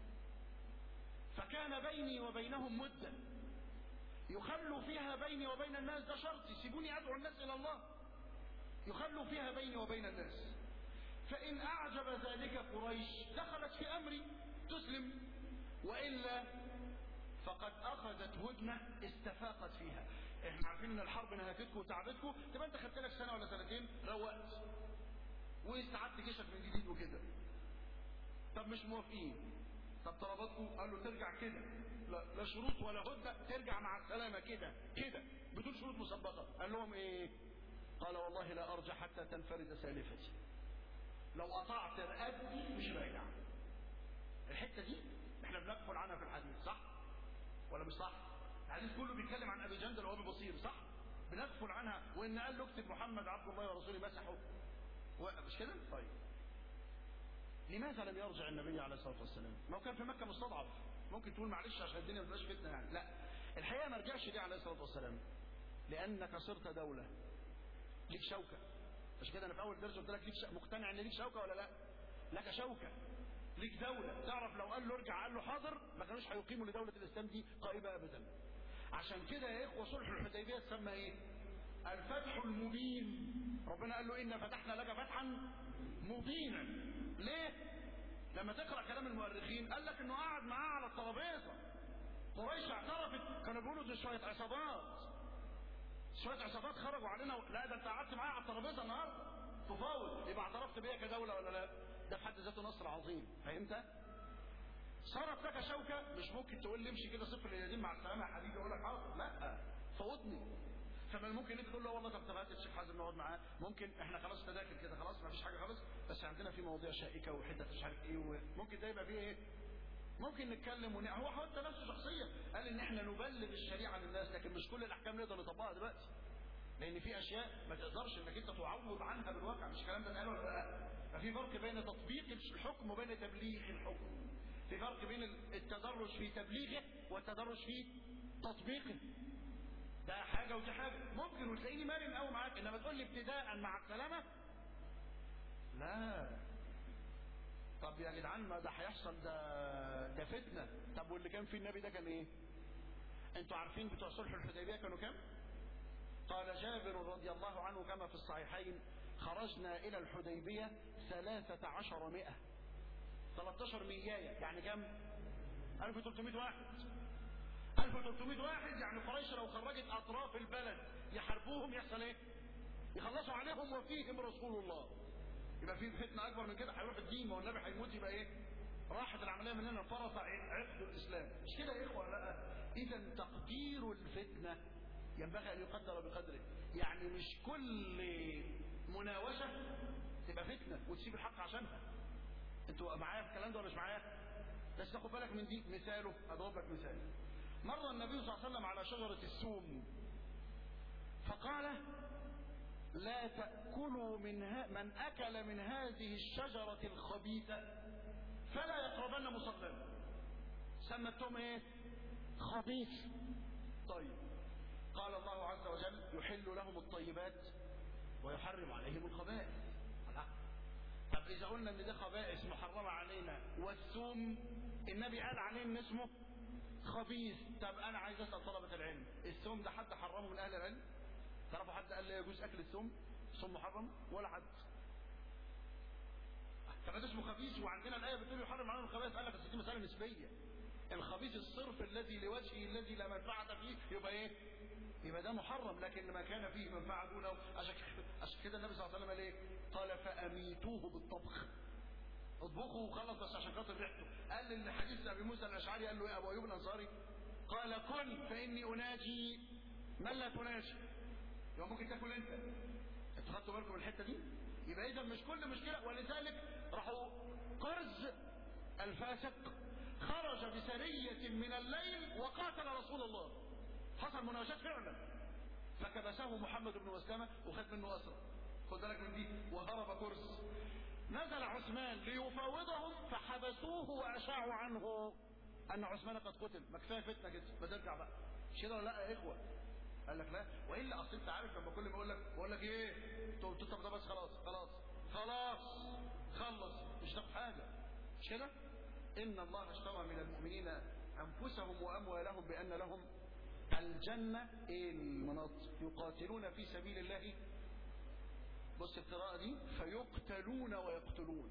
فكان بيني وبينهم مدة يخلوا فيها بيني وبين الناس، ده شرطي، سيبوني أدعو الناس إلى الله، يخلوا فيها بيني وبين الناس. فإن أعجب ذلك قريش دخلت في أمري تسلم، وإلا فقد أخذت هدنة استفاقت فيها. احنا عارفين ان الحرب نهكتكم وتعبتكم، تبقى انت خدت لك سنة ولا سنتين روقت واستعدت جيشك من جديد وكده. طب مش موافقين، طب طلباتكم قالوا ترجع كده، لا, لا شروط ولا هدنة، ترجع مع السلامة كده كده بدون شروط مسبقة. قال لهم ايه؟ قال والله لا أرجع حتى تنفرد سالفتي، لو قطعت رقبتي مش راجع. الحته دي احنا بنغفل عنها في الحديث، صح ولا مش صح؟ الحديث كله بيتكلم عن ابي جندل وابي بصير، صح؟ بنغفل عنها، وان قال له اكتب محمد عبد الله ورسوله مسحه، مش كده؟ طيب لماذا لم يرجع النبي عليه الصلاه والسلام؟ ما هو كان في مكه مستضعف، ممكن تقول معلش عشان الدنيا ما تبقاش فتنه يعني، لا الحقيقه ما رجعش ليه عليه الصلاه والسلام؟ لانك صرت دوله ليك شوكه، مش كده؟ انا في اول درس قلت لك ليك مقتنع ان ليك شوكه ولا لا؟ لك شوكه، ليك دوله، تعرف لو قال له ارجع قال له حاضر ما كانوش هيقيموا لدوله الاسلام دي قائمه ابدا. عشان كده يا اخوه صلح الحديبيه تسمى ايه؟ الفتح المبين. ربنا قال له ان فتحنا لك فتحا مبينا. ليه؟ لما تقرا كلام المؤرخين قال لك انه قعد معاه على الترابيزه، قريش اعترفت، كانوا بيقولوا دي شويه عصابات، شويه عصابات خرجوا علينا، لا ده انت قعدت معايا على الترابيزه النهارده تفاوض، يبقى اعترفت بيا كدوله ولا لا؟ ده في حد ذاته نصر عظيم، فهمت؟ صارت لك شوكه، مش ممكن تقول لي امشي كده صفر اليدين مع السلامه يا حبيبي اقول لك حاضر، لا فوضني. فمن ممكن انت تقول له والله طب هات الشيخ حازم نقعد معاه، ممكن احنا خلاص تذاكر كده خلاص ما فيش حاجه خالص، بس عندنا في مواضيع شائكه وحته مش عارف ايه، وممكن ده يبقى فيه ايه؟ ممكن نتكلم ون... هو حتى نفسه شخصيا قال ان احنا نبلغ الشريعه للناس، لكن مش كل الاحكام نقدر نطبقها دلوقتي، لان في اشياء ما تقدرش انك انت تعوض عنها بالواقع، مش الكلام ده اتقال ولا لا؟ ففي فرق بين تطبيق الحكم وبين تبليغ الحكم، في فرق بين التدرج في تبليغه والتدرج في تطبيقه، ده حاجه ودي حاجه. ممكن وتلاقيني مرن قوي معاك، انما تقول لي ابتداء مع السلامه لا. طب يا جدعان ما ده هيحصل، ده ده فتنه. طب واللي كان في النبي ده كان ايه؟ انتوا عارفين بتوع صلح الحديبيه كانوا كام؟ قال جابر رضي الله عنه كما في الصحيحين خرجنا الى الحديبيه ثلاثة عشر مئة، ثلاثة عشر ميايه، يعني كم؟ ألف وثلاثمائة واحد، ألف وثلاثمائة واحد. يعني قريش لو خرجت اطراف البلد يحاربوهم يحصل ايه؟ يخلصوا عليهم وفيهم رسول الله. يبقى في فتنه اكبر من كده، هيروح الدين، ما هو النبي هيموت، يبقى ايه؟ راحت العمليه مننا، فرط عقد الاسلام، مش كده يا اخوه؟ لا. اذا تقدير الفتنه ينبغي ان يقدر بقدره، يعني مش كل مناوشه تبقى فتنه وتسيب الحق عشانها. انتوا معايا في الكلام ده ولا مش معايا؟ بس تاخد بالك من دي. مثاله اضرب لك مثال. مر النبي صلى الله عليه وسلم على شجره السوم فقال لا تأكلوا منها، من أكل من هذه الشجرة الخبيثة فلا يقربن مصلانا. سمتهم ايه؟ خبيث. طيب قال الله عز وجل يحل لهم الطيبات ويحرم عليهم الخبائث. طب إذا قلنا إن ده خبائث محرمة علينا، والثوم النبي قال عليه إن اسمه خبيث، طب أنا عايز أسأل طلبة العلم، الثوم ده حد حرمه من أهل العلم؟ تعرفوا حد قال لا يجوز أكل الثوم؟ الثوم محرم ولا حد؟ طب ده اسمه خبيث. وعندنا الآية بتقول يحرم عليهم الخبائث، قال لك بس دي مسألة نسبية. الخبيث الصرف الذي لوجهه الذي لا منفعة فيه يبقى ايه؟ يبقى ده محرم، لكن ما كان فيه منفعة دونه. عشان كده النبي صلى الله عليه وسلم قال ايه؟ قال فأميتوه بالطبخ، اطبخوا وخلص بس عشان خاطر ريحته. قال للحديث ابي موسى الاشعري، قال له يا ابو ايوب الانصاري، قال كن فاني اناجي من لا تناجي. يبقى ممكن تاكل انت. انتوا خدتوا بالكم من الحته دي؟ يبقى اذا مش كل مشكله. ولذلك راحوا قرز الفاسق خرج بسريه من الليل وقاتل رسول الله، حصل مناوشات فعلا، فكبسه محمد بن مسلمه وخد منه اسرى. خد بالك من دي. وهرب كرز. نزل عثمان ليفاوضهم فحبسوه واشاعوا عنه ان عثمان قد قتل. ما كفايه فتنه كده، ما ترجع بقى. مش كده ولا لا يا اخوه؟ قال لك لا. والا اصل انت عارف لما كل ما اقول لك بقول لك ايه؟ طب طب بس خلاص خلاص خلاص خلص مش تاخد حاجه. مش كده؟ ان الله اشترى من المؤمنين انفسهم واموالهم بان لهم الجنه. ايه المناط؟ يقاتلون في سبيل الله. بص القراءة دي، فيقتلون ويقتلون.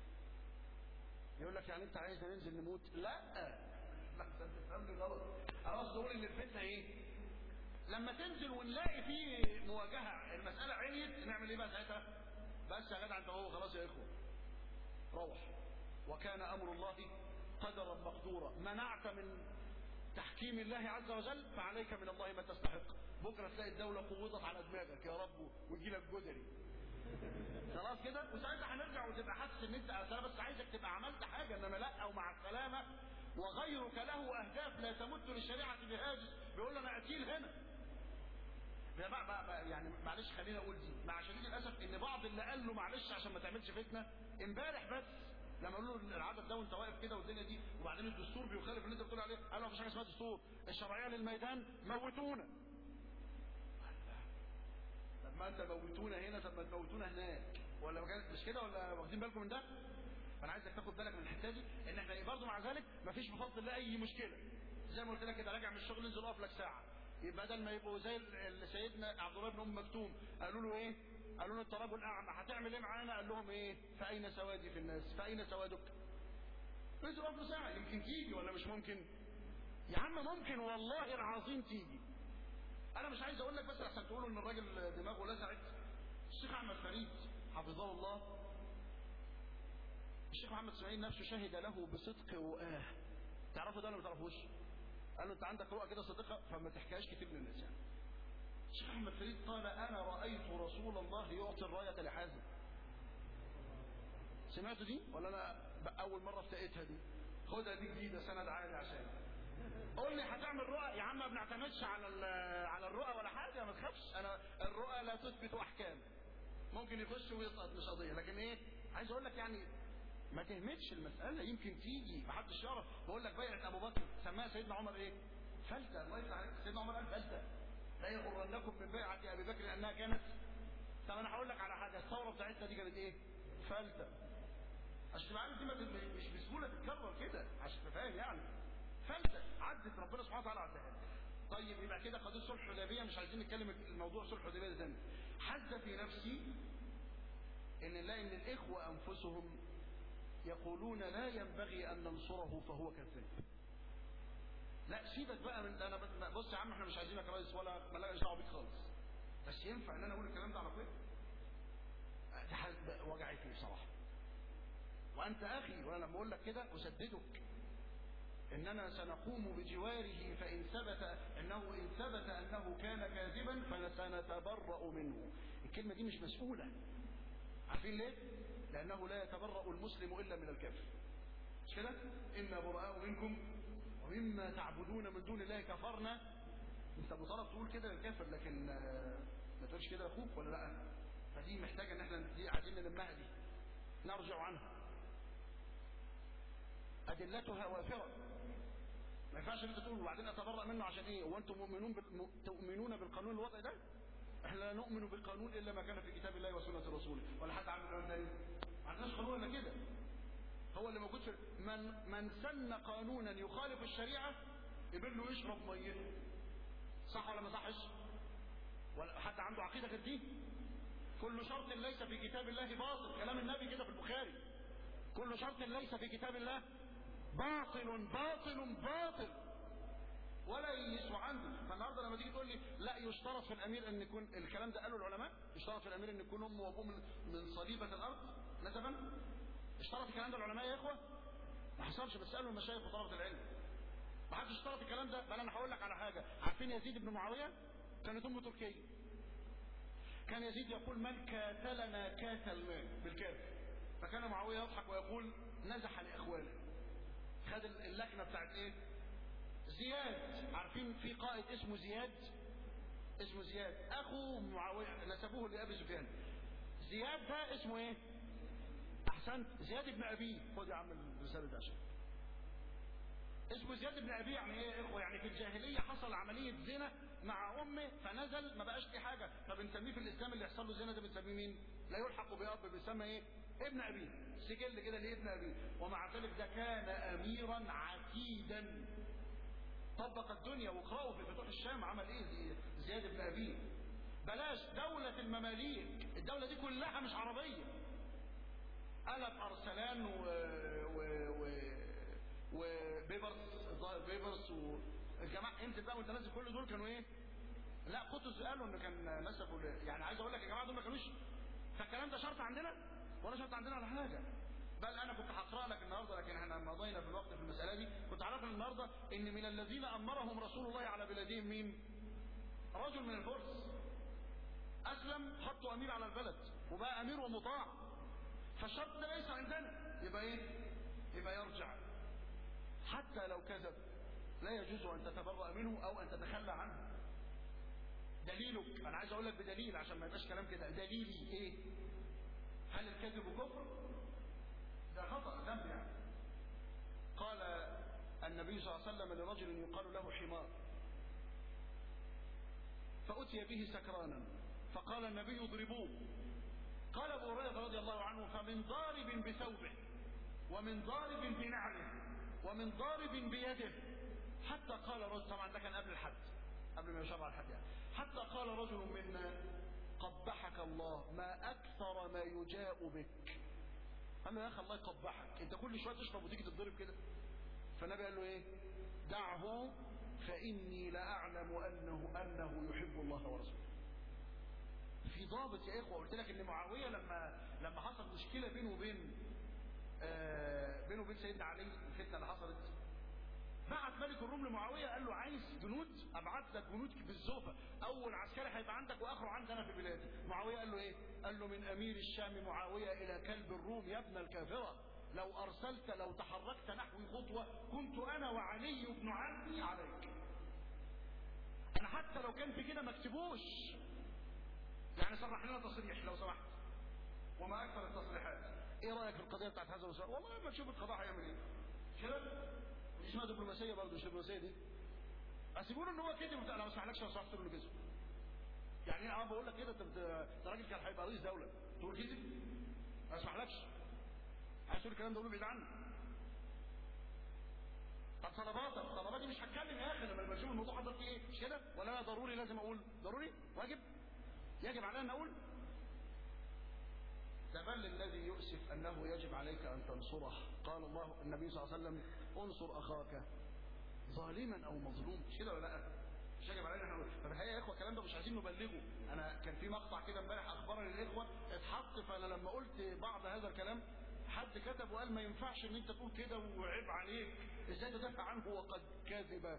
يقول لك يعني انت عايز ننزل نموت؟ لا لا انت تفهمني غلط. انا قصدي اقول ان الفتنة ايه؟ لما تنزل ونلاقي فيه مواجهة المسألة عليت، نعمل ايه بقى ساعتها؟ بس يا جدع انت هو خلاص يا اخوة روح. وكان امر الله قدرا مقدورا. منعت من تحكيم الله عز وجل فعليك من الله ما تستحق. بكرة تلاقي الدولة قوضت على دماغك يا رب ويجي لك جدري. خلاص كده. وساعتها هنرجع وتبقى حاسس ان انت انا بس عايزك تبقى عملت حاجه، انما لا ومع السلامه. وغيرك له اهداف لا تمت للشريعه بهاجس، بيقول له انا قتيل هنا. بقى بقى بقى يعني معلش خلينا اقول دي مع شديد الاسف ان بعض اللي قال له معلش عشان ما تعملش فتنه امبارح بس لما قالوا له العدد ده وانت واقف كده والدنيا دي، وبعدين الدستور بيخالف اللي انت بتقول عليه، قال له مفيش حاجه اسمها دستور، الشرعيه للميدان، موتونا. طب ما انت موتونا هنا، طب ما تموتونا هناك، ولا مش كده؟ ولا واخدين بالكم من ده؟ فانا عايزك تاخد بالك من الحته دي، ان احنا برضه مع ذلك مفيش بفضل الله اي مشكله. زي ما قلت لك كده، راجع من الشغل انزل اقف لك ساعه، يبقى بدل ما يبقوا زي سيدنا عبد الله بن ام مكتوم قالوا له ايه؟ قالوا له انت رجل اعمى هتعمل ايه معانا؟ قال لهم ايه؟ فاين سوادي في الناس؟ فاين سوادك؟ انزل اقف له ساعه يمكن تيجي ولا مش ممكن؟ يا عم ممكن والله العظيم تيجي. انا مش عايز اقول لك بس عشان تقولوا ان الراجل دماغه لسعت. الشيخ احمد فريد حفظه الله، الشيخ محمد اسماعيل نفسه شهد له بصدق رؤاه. تعرفوا ده ولا ما تعرفوش؟ قال له انت عندك رؤى كده صادقه فما تحكيهاش كتير للناس. يعني الشيخ احمد فريد قال انا رايت رسول الله يعطي الرايه لحازم. سمعتوا دي ولا انا اول مره افتقيتها دي؟ خدها دي جديده سند عالي. عشان قول لي هتعمل رؤى يا عم، ما بنعتمدش على على الرؤى ولا حاجه، ما تخافش. انا الرؤى لا تثبت احكام، ممكن يخش ويسقط مش قضيه، لكن ايه عايز اقول لك يعني ما تهمتش المساله، يمكن تيجي محدش يعرف. بقول لك بيعه ابو بكر سماها سيدنا عمر ايه؟ فلته. الله يفتح عليك، سيدنا عمر قال فلته. لا يغرنكم من بيعه ابي بكر انها كانت. طب انا هقول لك على حاجه، الثوره بتاعتنا دي كانت ايه؟ فلته. عشان تبقى عارف دي مش بسهوله تتكرر كده، عشان تبقى فاهم يعني. فلته عدت ربنا سبحانه وتعالى عدها. طيب يبقى كده قضيه صلح الحديبيه، مش عايزين نتكلم الموضوع صلح الحديبيه ده تاني. حز في نفسي ان نلاقي ان الاخوه انفسهم يقولون لا ينبغي ان ننصره فهو كذاب. لا سيبك بقى من انا بص يا عم احنا مش عايزينك رئيس ولا مالناش دعوه بيك خالص، بس ينفع ان انا اقول الكلام ده على فين؟ وجعتني بصراحه. وانت اخي، وانا لما اقول لك كده اسددك اننا سنقوم بجواره فان ثبت انه ان ثبت انه كان كاذبا فسنتبرأ منه. الكلمه دي مش مسؤوله. عارفين ليه؟ لانه لا يتبرأ المسلم الا من الكافر. مش كده؟ انا براء منكم ومما تعبدون من دون الله كفرنا. انت مطالب تقول كده للكافر، لكن ما تقولش كده لاخوك ولا لا. فدي محتاجه ان احنا دي عايزين نلمها، دي نرجع عنها. ادلتها وافره، ما ينفعش انت تقول وبعدين اتبرأ منه عشان ايه؟ وانتم مؤمنون بال... تؤمنون بالقانون الوضعي ده؟ احنا لا نؤمن بالقانون الا ما كان في كتاب الله وسنه رسوله، ولا حد عامل قانون تاني؟ ما عندناش قانون الا كده، هو اللي موجود في من من سن قانونا يخالف الشريعه يبل له يشرب ميته. صح ولا ما صحش؟ ولا حد عنده عقيده غير دي؟ كل شرط ليس في كتاب الله باطل، كلام النبي كده في البخاري. كل كل شرط ليس في كتاب الله باطل باطل باطل ولا يسوى عنده. فالنهارده لما تيجي تقول لي لا يشترط في الامير ان يكون، الكلام ده قاله العلماء، يشترط في الامير ان يكون امه وابوه من, من صليبه الارض نسبا، اشترط الكلام ده العلماء يا اخوه؟ ما حصلش، بس قالوا المشايخ وطلبه العلم. ما حدش اشترط الكلام ده. بل انا هقول لك على حاجه، عارفين يزيد بن معاويه كانت امه تركيه. كان يزيد يقول من كاتلنا كاتلناه بالكاف، فكان معاويه يضحك ويقول نزح لاخوانه. خد اللكنه بتاعت ايه؟ زياد. عارفين في قائد اسمه زياد، اسمه زياد اخو معاويه نسبوه لابي سفيان. زياد ده اسمه ايه؟ احسنت، زياد بن ابيه. خد يا عم الرساله ده عشان اسمه زياد بن ابيه. يعني ايه يا اخوه؟ يعني في الجاهليه حصل عمليه زنا مع امه فنزل ما بقاش في حاجه، فبنسميه في الاسلام اللي يحصل له زنا ده بنسميه مين؟ لا يلحق باب، بيسمى ايه؟ ابن ابيه، سجل كده لابن ابيه. ومع ذلك ده كان اميرا عتيدا طبق الدنيا. واقرأوا في فتوح الشام عمل ايه زياد بن ابيه. بلاش دولة المماليك، الدولة دي كلها مش عربية، قلب ارسلان و و و وبيبرس بيبرس والجماعة. انت بقى وانت نازل كل دول كانوا ايه؟ لا قطز قالوا انه كان نسبوا، يعني عايز اقول لك يا جماعة دول ما كانوش، فالكلام ده شرط عندنا ولا شرط عندنا ولا حاجة. بل انا كنت هقرا لك النهارده، لكن احنا مضينا في الوقت في المساله دي. كنت عارف النهارده ان من الذين امرهم رسول الله على بلادهم مين؟ رجل من الفرس اسلم، حطوا امير على البلد وبقى امير ومطاع. فالشرط ده ليس عندنا، يبقى ايه؟ يبقى يرجع حتى لو كذب لا يجوز ان تتبرأ منه او ان تتخلى عنه. دليلك، انا عايز اقول لك بدليل عشان ما يبقاش كلام كده، دليلي ايه؟ هل الكذب كفر؟ ده خطأ ذنب يعني. قال النبي صلى الله عليه وسلم لرجل يقال له حمار، فأتي به سكرانا، فقال النبي اضربوه. قال ابو هريرة رضي الله عنه فمن ضارب بثوبه ومن ضارب بنعله ومن ضارب بيده، حتى قال رجل، طبعا ده كان قبل الحد، قبل ما يشرع الحد يعني، حتى قال رجل منا قبحك الله ما أكثر ما يجاء بك. قال له يا اخي الله يقبحك، انت كل شويه تشرب وتيجي تتضرب كده. فالنبي قال له ايه؟ دعه فاني لاعلم انه انه يحب الله ورسوله. في ضابط يا اخوه. قلت لك ان معاويه لما لما حصل مشكله بينه وبين آه بينه وبين سيدنا علي، الفتنه اللي حصلت، بعت ملك الروم لمعاويه قال له عايز جنود، ابعت لك جنود بالزوفه، اول عسكري هيبقى عندك واخره عندنا في بلادي. معاويه قال له ايه؟ قال له من امير الشام معاويه الى كلب الروم يا ابن الكافره، لو ارسلت لو تحركت نحوي خطوه كنت انا وعلي بن عمي عليك. انا حتى لو كان في كده ما اكتبوش، يعني صرح لنا تصريح لو سمحت. وما اكثر التصريحات. ايه رايك في القضيه بتاعت هذا الرسول؟ والله ما تشوف القضاء هيعمل ايه كده. دي اسمها دبلوماسيه برضه، مش دبلوماسيه دي. بس يقولوا ان هو كذب. انا ما اسمحلكش لو سمحت تقول له كذب. يعني انا بقول لك كده، انت انت راجل كان هيبقى رئيس دوله تقول كذب؟ ما اسمحلكش. عايز تقول الكلام ده قوله بعيد عني. طب طلباتك، طلباتي مش هتكلم يا اخي لما بشوف الموضوع حصل فيه ايه، مش كده؟ ولا انا ضروري لازم اقول؟ ضروري؟ واجب؟ يجب علي ان اقول؟ ده بل الذي يؤسف انه يجب عليك ان تنصره. قال الله النبي صلى الله عليه وسلم انصر اخاك ظالما او مظلوم، مش كده ولا لا؟ مش يجب علينا احنا. طب الحقيقه يا اخوه الكلام ده مش عايزين نبلغه. انا كان في مقطع كده امبارح اخبرني الاخوه اتحط، فانا لما قلت بعض هذا الكلام حد كتب وقال ما ينفعش ان انت تقول كده وعيب عليك، ازاي تدافع عنه وقد كذب؟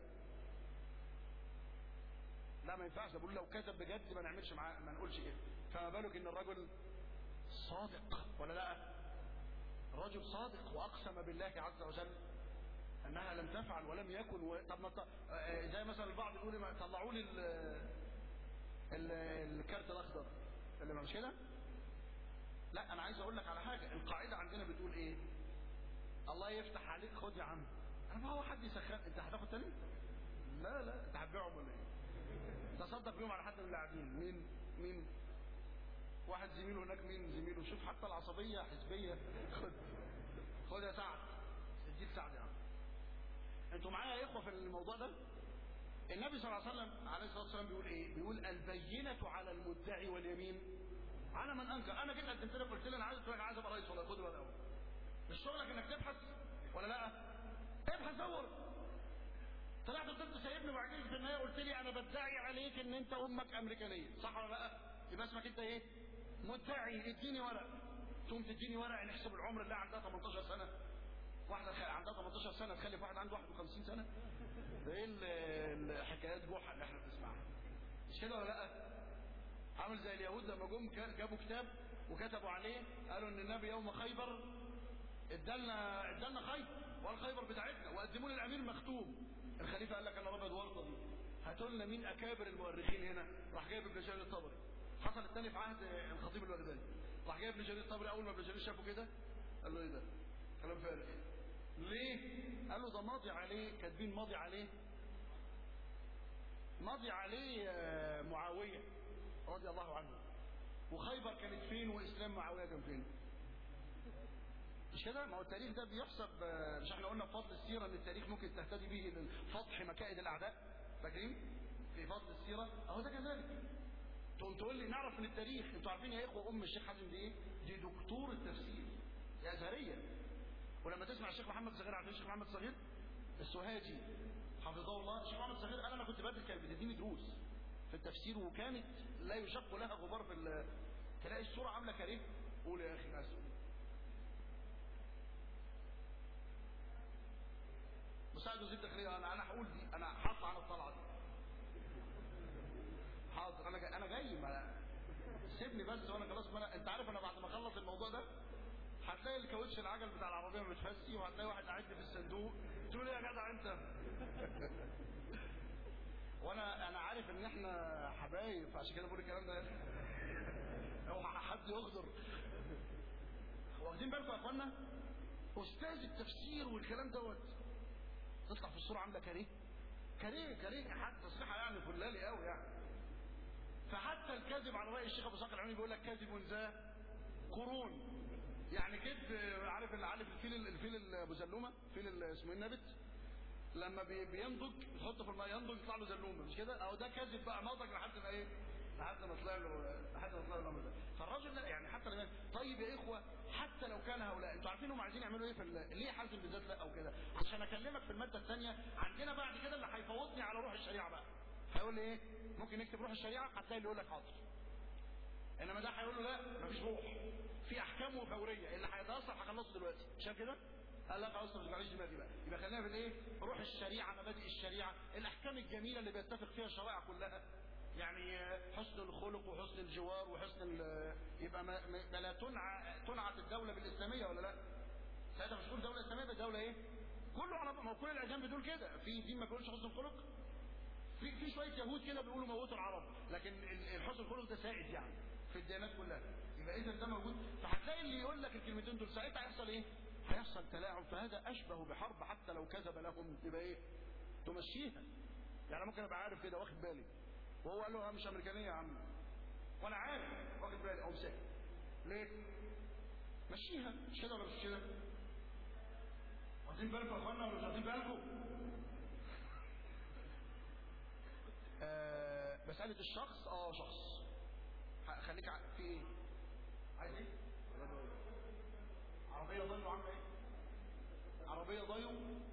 لا ما ينفعش. بقول لو كذب بجد ما نعملش معاه، ما نقولش كده. فما بالك ان الرجل صادق ولا لا؟ الرجل صادق واقسم بالله عز وجل انها لم تفعل ولم يكن و... طب ما ط... زي مثلا البعض يقول ما طلعوا لي ال... ال... الكارت الاخضر اللي مش كده. لا انا عايز اقول لك على حاجه، القاعده عندنا بتقول ايه؟ الله يفتح عليك خد يا عم. انا ما هو حد يسخن، انت هتاخد تاني؟ لا لا انت هتبيعهم ولا ايه؟ تصدق بيهم على حد من اللي قاعدين. مين مين؟ واحد زميله هناك، مين زميله؟ شوف حتى العصبيه حزبيه. خد خد يا سعد، اديك سعد يا عم. انتوا معايا يا اخوه في الموضوع ده؟ النبي صلى الله عليه وسلم عليه الصلاه والسلام بيقول ايه؟ بيقول البينه على المدعي واليمين على من انكر. انا جيت قدمت لك قلت لي انا عايز عايز ابقى رئيس والله، خد بقى الاول. مش شغلك انك تبحث ولا لا؟ ابحث دور. طلعت قلت سايبني وبعدين في النهايه قلت لي انا بدعي عليك ان انت امك امريكانيه، صح ولا لا؟ يبقى اسمك انت ايه؟ مدعي. اديني ورق. تقوم تديني ورق نحسب العمر اللي عندها ثمانية عشر سنه. واحده عندها ثمانية عشر سنه تخلف واحد عنده واحد وخمسين سنه. ده ايه الحكايات جحا اللي احنا بنسمعها؟ مش كده ولا لا؟ عامل زي اليهود لما جم جابوا كتاب وكتبوا عليه قالوا ان النبي يوم خيبر ادالنا ادالنا خيبر وقال خيبر بتاعتنا وقدموا لي الامير مختوم. الخليفه قال لك انا رابط ورطه دي، هاتوا لنا مين اكابر المؤرخين هنا. راح جايب ابن جرير الطبري. حصل الثاني في عهد الخطيب البغدادي. راح جايب ابن جرير الطبري. اول ما ابن جرير شافه كده قال له ايه ده؟ كلام فارغ. ليه؟ قال له ده ماضي عليه، كاتبين ماضي عليه ماضي عليه معاويه رضي الله عنه، وخيبر كانت فين واسلام معاويه كان فين؟ مش كده؟ ما هو التاريخ ده بيحسب. مش احنا قلنا في فضل السيره ان التاريخ ممكن تهتدي به لفتح مكائد الاعداء؟ فاكرين؟ في فضل السيره اهو ده كذلك. تقوم تقول لي نعرف من التاريخ. انتوا عارفين يا اخوه ام الشيخ حازم دي ايه؟ دي دكتور التفسير، دي ازهريه. ولما تسمع الشيخ محمد صغير، عارفين الشيخ محمد صغير؟ السوهاجي حفظه الله. الشيخ محمد صغير قال انا كنت بدرس، كانت بتديني دروس في التفسير وكانت لا يشق لها غبار في ال... تلاقي الصوره عامله كاريه. قول يا اخي عايز تقول مساعد وزير الداخليه. انا انا هقول دي، انا هطلع على الطلعه دي. حاضر انا جاي، انا جاي. ما سيبني بس وانا خلاص. ما أنا... انت عارف انا بعد ما اخلص الموضوع ده هتلاقي الكاوتش العجل بتاع العربيه متفسي، وهتلاقي واحد قاعد في الصندوق. تقول ايه يا جدع انت؟ وانا انا عارف ان احنا حبايب، فعشان كده بقول الكلام ده. او حد يغدر. واخدين بالكم يا اخوانا؟ استاذ التفسير والكلام دوت تطلع في الصوره عامله كاريه كاريه كاريه حتى تصريحها يعني فلالي قوي يعني. فحتى الكذب على راي الشيخ ابو اسحاق العلمي بيقول لك كاذب ذا قرون. يعني كذب. عارف اللي عارف الفيل الفيل ابو زلومه، فيل اسمه النبت، لما بينضج تحطه في الماء ينضج يطلع له زلومه، مش كده؟ اهو ده كذب بقى، نضج لحد ما ايه؟ لحد ما طلع له لحد ما طلع له الامر ده. فالراجل ده يعني حتى لما طيب يا اخوه، حتى لو كان هؤلاء انتوا عارفين هم عايزين يعملوا ايه في ليه حازم بالذات لا او كده؟ عشان اكلمك في الماده الثانيه عندنا بعد كده اللي هيفوضني على روح الشريعه بقى. هيقول لي ايه؟ ممكن نكتب روح الشريعه، هتلاقي اللي يقول لك حاضر. انما ده هيقول له لا مفيش روح، في احكام وفوريه، اللي هيتاثر هخلصه دلوقتي. شايف كده؟ قال لك خلاص ما تبقاش دماغي بقى. يبقى خلينا في الايه؟ روح الشريعه، مبادئ الشريعه، الاحكام الجميله اللي بيتفق فيها الشرائع كلها. يعني حسن الخلق وحسن الجوار وحسن يبقى ما, ما لا تنع تنعت الدوله بالاسلاميه ولا لا؟ ساعتها مش تقول دوله اسلاميه، بدوله ايه؟ كله على ما كل الاجانب بتقول كده. في دين ما بيقولش حسن الخلق. في في شويه يهود كده بيقولوا موتوا العرب، لكن الحسن الخلق ده سائد يعني في الديانات كلها. يبقى اذا ده موجود. فهتلاقي اللي يقول لك الكلمتين دول ساعتها هيحصل ايه؟ هيحصل تلاعب. فهذا اشبه بحرب، حتى لو كذب لهم تبقى ايه؟ تمشيها. يعني ممكن ابقى عارف كده واخد بالي، وهو قال له مش امريكانيه يا عم، وانا عارف واخد بالي او ساكت. ليه؟ مشيها. مش كده ولا مش كده؟ واخدين بالكم يا اخوانا ولا مش واخدين بالكم؟ آه مساله الشخص اه شخص. خليك ع... في ايه؟ عايز ايه؟ عربيه ضيو عامله ايه؟ عربيه ضيو،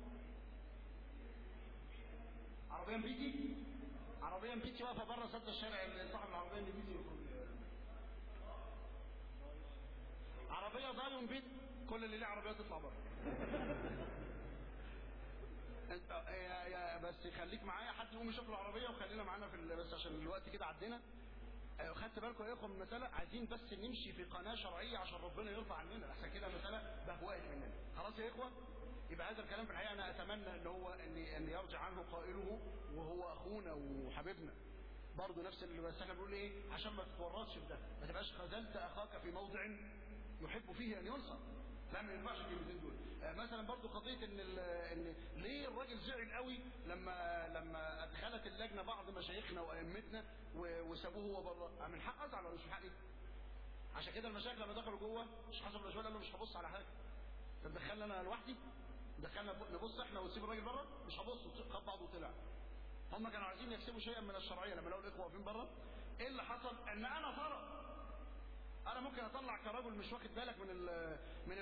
عربيه امريكي، عربيه امريكي واقفه بره سد الشارع اللي صاحب العربيه الانجليزي يخرج. عربيه ضايم بيت، كل اللي ليه عربيه تطلع بره. انت يا يا بس خليك معايا، حد يقوم يشوف العربيه وخلينا معانا في بس عشان الوقت كده عدينا. خدت بالكم يا اخوه من المساله؟ عايزين بس نمشي في قناه شرعيه عشان ربنا يرضى عننا، عشان كده المساله بهوقت مننا. خلاص يا اخوه؟ يبقى هذا الكلام في الحقيقه انا اتمنى ان هو ان ان يرجع عنه قائله، وهو اخونا وحبيبنا برضه نفس اللي بس احنا بنقول ايه؟ عشان ما تتورطش في ده، ما تبقاش خذلت اخاك في موضع يحب فيه ان ينصر. لا ما ينفعش الكلمتين دول. آه مثلا برضه قضيه ان ان ليه الراجل زعل قوي لما لما ادخلت اللجنه بعض مشايخنا وائمتنا وسابوه هو بره. من حق ازعل ولا مش من حقي؟ عشان كده المشايخ لما دخلوا جوه مش حسب الاشوال قال له مش هبص على حاجه. طب دخلنا انا لوحدي؟ دخلنا نبص احنا ونسيب الراجل بره؟ مش هبص. خد بعضه وطلع. هم كانوا عايزين يكسبوا شيئا من الشرعيه لما لقوا الاخوه واقفين بره. ايه اللي حصل؟ ان انا طرف. انا ممكن اطلع كرجل مش واخد بالك من من الورق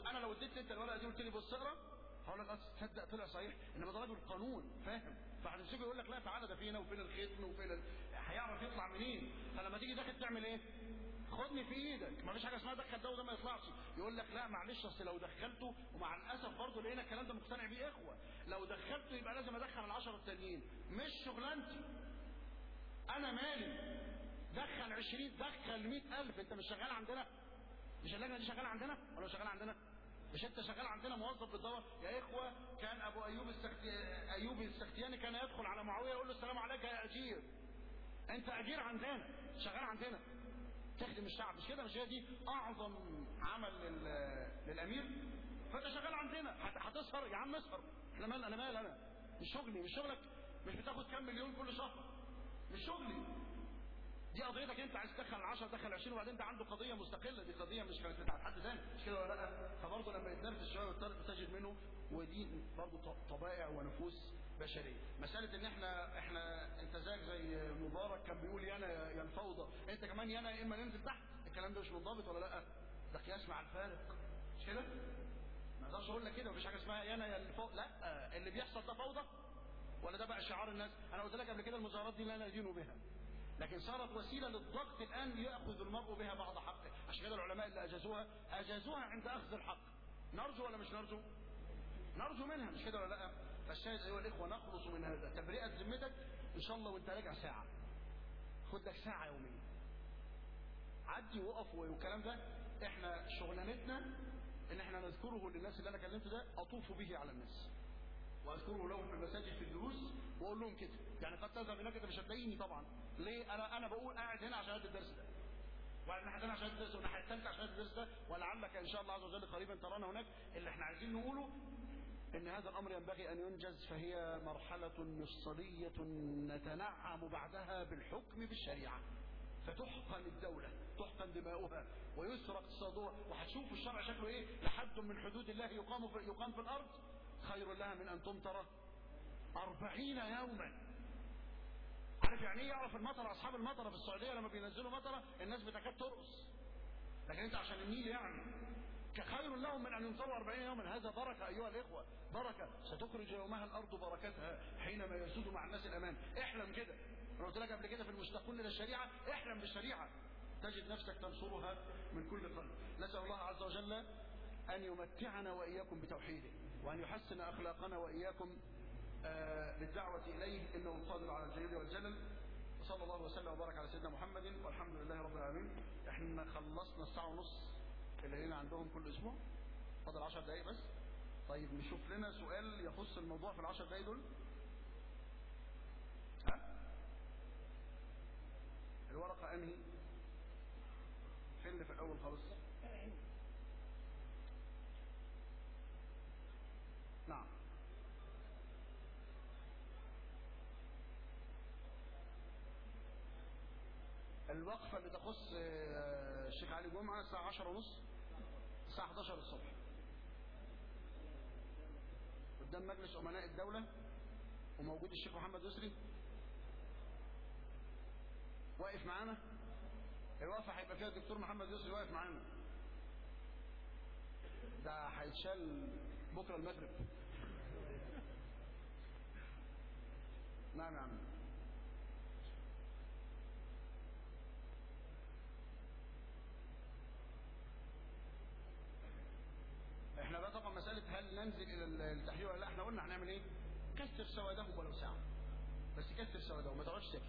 انا لو اديت انت الورقه دي وقلت لي بص اقرا هقول لك تصدق طلع صحيح، انما ده راجل قانون فاهم، فهتمسكه يقول لك لا تعالى ده فينا وفين الختم وفين ال... هيعرف يطلع منين. فلما تيجي داخل تعمل ايه؟ خدني في ايدك، ما فيش حاجه اسمها دخل ده وده ما يطلعش. يقول لك لا معلش اصل لو دخلته، ومع الاسف برضه لقينا الكلام ده مقتنع بيه اخوه، لو دخلته يبقى لازم ادخل العشرة التانيين. مش شغلانتي انا، مالي، دخل عشرين دخل مئة ألف. انت مش شغال عندنا؟ مش اللجنه دي شغاله عندنا ولا شغاله عندنا؟ مش انت شغال عندنا موظف بالدواء يا اخوه؟ كان ابو ايوب السختي... ايوب السختياني كان يدخل على معاويه يقول له السلام عليك يا اجير. انت اجير عندنا، شغال عندنا، تخدم الشعب، مش كده؟ مش هي دي اعظم عمل لل... للامير؟ فانت شغال عندنا، هتسهر يا عم اسهر، احنا مال، انا مال، انا مش شغلي، مش شغلك، مش بتاخد كام مليون كل شهر، مش شغلي. دي قضيتك انت، عايز تدخل عشرة تدخل عشرين، وبعدين ده عنده قضيه مستقله، دي قضيه مش كانت بتاعت حد ثاني، مش كده ولا لا؟ فبرضه لما يتنرفز شويه وتجد منه، ودي برضه طبائع ونفوس بشريه. مساله ان احنا احنا انت زيك زي مبارك كان بيقول يانا يا الفوضى، انت كمان يانا يا اما ننزل تحت. الكلام ده مش منضبط ولا لا؟ ده قياس مع الفارق، مش كده؟ ما اقدرش اقول لك كده، مفيش حاجه اسمها يانا يا الفوضى، لا. اللي بيحصل ده فوضى ولا ده بقى شعار الناس؟ انا قلت لك قبل كده المظاهرات دي لا ندين بها، لكن صارت وسيله للضغط الان ليأخذ المرء بها بعض حقه. عشان كده العلماء اللي اجازوها اجازوها عند اخذ الحق. نرجو ولا مش نرجو؟ نرجو منها، مش كده ولا لا؟ فالشاهد ايها الاخوه نخلص من هذا. تبرئه ذمتك ان شاء الله وانت راجع ساعه، خد لك ساعه يوميا، عدي وقف والكلام ده. احنا شغلانتنا ان احنا نذكره للناس اللي انا كلمته ده، اطوف به على الناس واذكره لهم في المساجد في الدروس واقول لهم كده. يعني قد تذهب هناك انت مش هتلاقيني طبعا، ليه؟ انا انا بقول قاعد هنا عشان ادي الدرس ده، وقاعد الناحيه الثانيه عشان ادي الدرس، والناحيه الثالثه عشان ادي الدرس ده، ولعلك ان شاء الله عز وجل قريبا ترانا هناك. اللي احنا عايزين نقوله ان هذا الامر ينبغي ان ينجز، فهي مرحله مفصليه نتنعم بعدها بالحكم بالشريعه، فتحقن الدولة، تحقن دماؤها ويسرق اقتصادها، وهتشوف الشرع شكله ايه. لحد من حدود الله يقام في يقام في الارض خير لها من ان تمطر أربعين يوما. عارف يعني ايه؟ يعرف المطر، اصحاب المطره في السعوديه لما بينزلوا مطره الناس بتكاد ترقص، لكن انت عشان النيل يعني خير لهم من ان يمطروا أربعين يوما. هذا بركه ايها الاخوه، بركه ستخرج يومها الارض بركتها حينما يسود مع الناس الامان. احلم كده، انا قلت لك قبل كده في المشتاقون الى الشريعه، احلم بالشريعه تجد نفسك تنصرها من كل قلب. نسال الله عز وجل ان يمتعنا واياكم بتوحيده، وان يحسن اخلاقنا واياكم آه للدعوه اليه، انه القادر على الجليل والجلل. وصلى الله وسلم وبارك على سيدنا محمد، والحمد لله رب العالمين. احنا خلصنا الساعه ونص اللي هنا عندهم كل اسبوع، فاضل عشر دقائق بس. طيب نشوف لنا سؤال يخص الموضوع في العشر دقائق دول. ها؟ الورقه انهي؟ فين اللي في الاول خالص؟ نعم. الوقفة اللي تخص الشيخ علي جمعة الساعة عشرة ونص، الساعة احداشر الصبح قدام مجلس أمناء الدولة، وموجود الشيخ محمد يسري واقف معانا. الوقفة هيبقى فيها الدكتور محمد يسري واقف معانا، ده هيتشال بكرة المغرب. نعم يا عم. احنا بقى طبعا مسألة هل ننزل الى التحرير ولا لا، احنا قلنا هنعمل ايه؟ كثر سوادهم ولو ساعة، بس كثر سوادهم، ما تقعدش ساكت.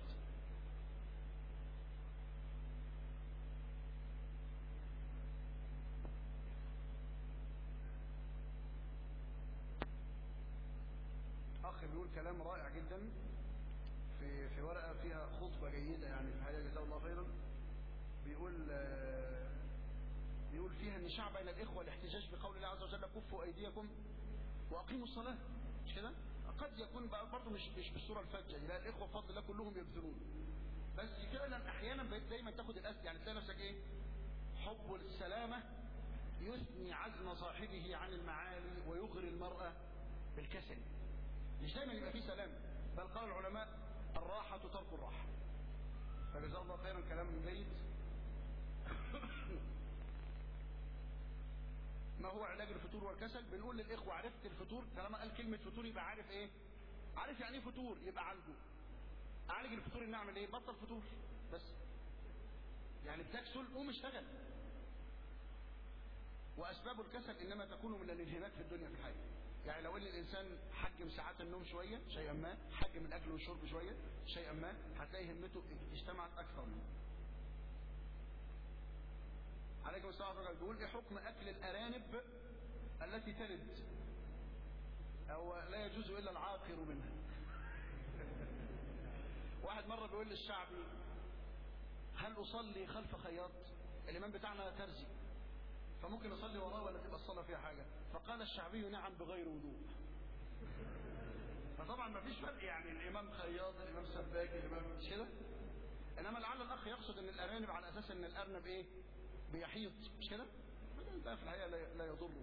اخ بيقول كلام رائع جدا في في ورقة فيها خطبة جيدة يعني، في الحقيقة جزاه الله خيرا. بيقول آه بيقول فيها ان شعب بين الاخوه الاحتجاج بقول الله عز وجل كفوا ايديكم واقيموا الصلاه، مش كده؟ قد يكون برضه مش مش بالصوره الفجه، لا الاخوه بفضل الله كلهم يبذلون، بس فعلا احيانا بقيت دايما تاخد الاسد، يعني تلاقي نفسك ايه؟ حب السلامه يثني عزم صاحبه عن المعالي ويغري المراه بالكسل. مش دايما يبقى فيه سلام، بل قال العلماء الراحه ترك الراحه. فجزاه الله خيرا، كلام جيد. ما هو علاج الفتور والكسل؟ بنقول للإخوة عرفت الفتور، طالما قال كلمة فتور يبقى عارف إيه؟ عارف يعني إيه فتور، يبقى عالجه. أعالج الفتور إن أعمل إيه؟ بطل فتور بس. يعني بتكسل قوم اشتغل. وأسباب الكسل إنما تكون من الانهماك في الدنيا في الحياة. يعني لو ان الانسان حجم ساعات النوم شويه شيئا ما، حجم الاكل والشرب شويه شيئا ما، هتلاقي همته اجتمعت اكثر منه. عليكم السلام ورحمه الله. بيقول ايه حكم اكل الارانب التي تلد او لا يجوز الا العاقر منها؟ واحد مره بيقول للشعبي هل اصلي خلف خياط؟ الامام بتاعنا ترزي، فممكن اصلي وراه ولا تبقى الصلاه فيها حاجه؟ فقال الشعبي نعم بغير وضوء. فطبعا ما فيش فرق، يعني الامام خياط الامام سباك الامام مش كده. انما لعل الاخ يقصد ان الارانب على اساس ان الارنب ايه بيحيط مش كده، ده في الحقيقه لا يضره.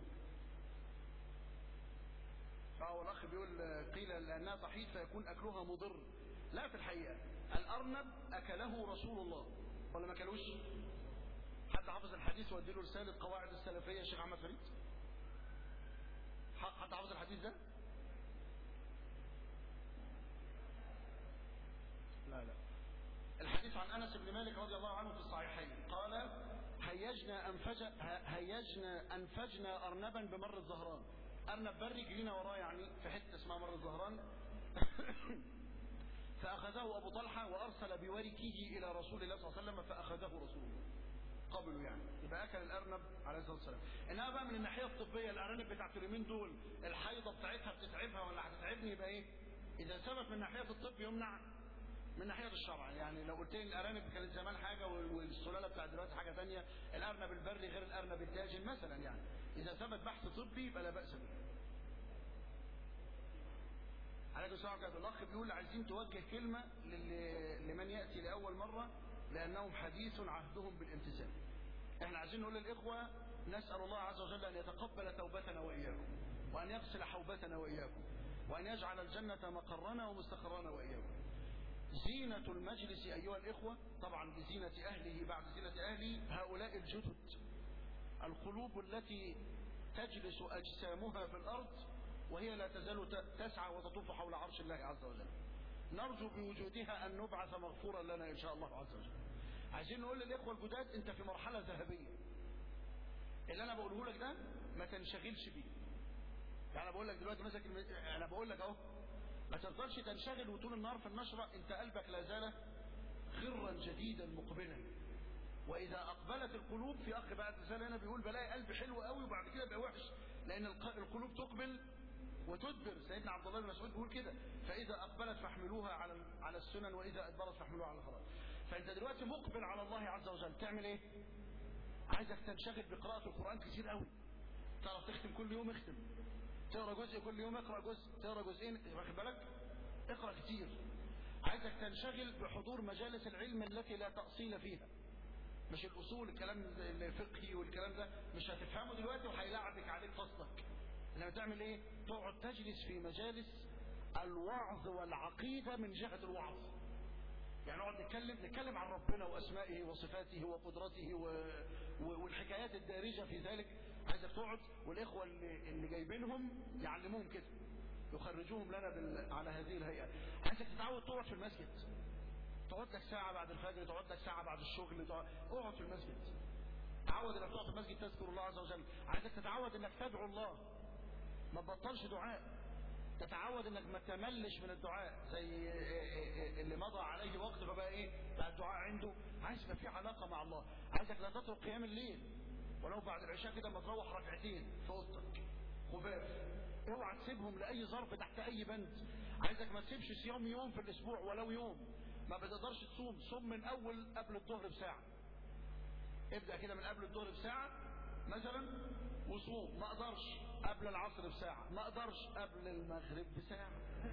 فهو الاخ بيقول قيل لانها تحيط فيكون اكلها مضر. لا، في الحقيقه الارنب اكله رسول الله ولا ما اكلوش؟ حد حافظ الحديث وادي له رساله قواعد السلفيه الشيخ احمد فريد؟ حد حافظ الحديث ده؟ لا لا. الحديث عن انس بن مالك رضي الله عنه في الصحيحين قال هيجنا انفج هيجنا انفجنا ارنبا بمر الزهران. ارنب بري جرينا وراه يعني في حته اسمها مر الزهران. فاخذه ابو طلحه وارسل بوركه الى رسول الله صلى الله عليه وسلم فاخذه رسول الله قبله، يعني يبقى اكل الارنب عليه الصلاه والسلام. انما بقى من الناحيه الطبيه الارانب بتاعت اليومين دول الحيضه بتاعتها بتتعبها ولا هتتعبني، يبقى ايه؟ اذا ثبت من ناحيه الطب يمنع من ناحيه الشرع. يعني لو قلت لي الارانب كانت زمان حاجه والسلاله بتاعت دلوقتي حاجه ثانيه، الارنب البري غير الارنب الداجن مثلا، يعني اذا ثبت بحث طبي يبقى لا باس به. عليكم السلام ورحمه الله. الاخ بيقول عايزين توجه كلمه لمن ياتي لاول مره لانهم حديث عهدهم بالامتثال. احنا عايزين نقول للاخوه نسال الله عز وجل ان يتقبل توبتنا واياكم، وان يغسل حوبتنا واياكم، وان يجعل الجنه مقرنا ومستقرنا واياكم. زينة المجلس أيها الإخوة طبعا بزينة أهله بعد زينة أهله هؤلاء الجدد، القلوب التي تجلس أجسامها في الأرض وهي لا تزال تسعى وتطوف حول عرش الله عز وجل. نرجو بوجودها أن نبعث مغفورا لنا إن شاء الله عز وجل. عايزين نقول للإخوة الجداد أنت في مرحلة ذهبية، اللي أنا بقوله لك ده ما تنشغلش بيه. يعني أنا بقول لك دلوقتي مثلا أنا بقول لك أهو ما تفضلش تنشغل وطول النهار في النشرة، انت قلبك لا زال خرا جديدا مقبلا. واذا اقبلت القلوب، في اخ بعد رسالة هنا بيقول بلاقي قلب حلو قوي وبعد كده بقى وحش، لان القلوب تقبل وتدبر. سيدنا عبد الله بن مسعود بيقول كده فاذا اقبلت فاحملوها على على السنن واذا ادبرت فاحملوها على الخيرات. فانت دلوقتي مقبل على الله عز وجل، تعمل ايه؟ عايزك تنشغل بقراءة القرآن كتير قوي. تعرف تختم كل يوم اختم، تقرا جزء كل يوم اقرا جزء، تقرا جزئين، واخد بالك؟ اقرا كتير. عايزك تنشغل بحضور مجالس العلم التي لا تأصيل فيها، مش الاصول الكلام الفقهي والكلام ده مش هتفهمه دلوقتي وهيلعبك عليك فصلك. انما تعمل ايه؟ تقعد تجلس في مجالس الوعظ والعقيده من جهه الوعظ. يعني نقعد نتكلم نتكلم عن ربنا واسمائه وصفاته وقدرته و... و... والحكايات الدارجه في ذلك. عايزك تقعد والاخوه اللي, اللي جايبينهم يعلموهم كده، يخرجوهم لنا بال... على هذه الهيئه. عايزك تتعود تقعد في المسجد، تقعد لك ساعه بعد الفجر، تقعد لك ساعه بعد الشغل، تقعد, اقعد في المسجد. تعود انك تقعد في المسجد تذكر الله عز وجل. عايزك تتعود انك تدعو الله، ما تبطلش دعاء. تتعود انك ما تملش من الدعاء زي اللي مضى عليه وقت فبقى ايه بقى الدعاء عنده. عايز يبقى في علاقه مع الله. عايزك لا تترك قيام الليل ولو بعد العشاء كده، ما تروح ركعتين في اوضتك خفاف، اوعى تسيبهم لاي ظرف تحت اي بند. عايزك ما تسيبش صيام يوم في الاسبوع ولو يوم. ما بتقدرش تصوم، صوم من اول قبل الظهر بساعه. ابدا كده من قبل الظهر بساعه مثلا وصوم. ما اقدرش قبل العصر بساعه، ما اقدرش قبل المغرب بساعه.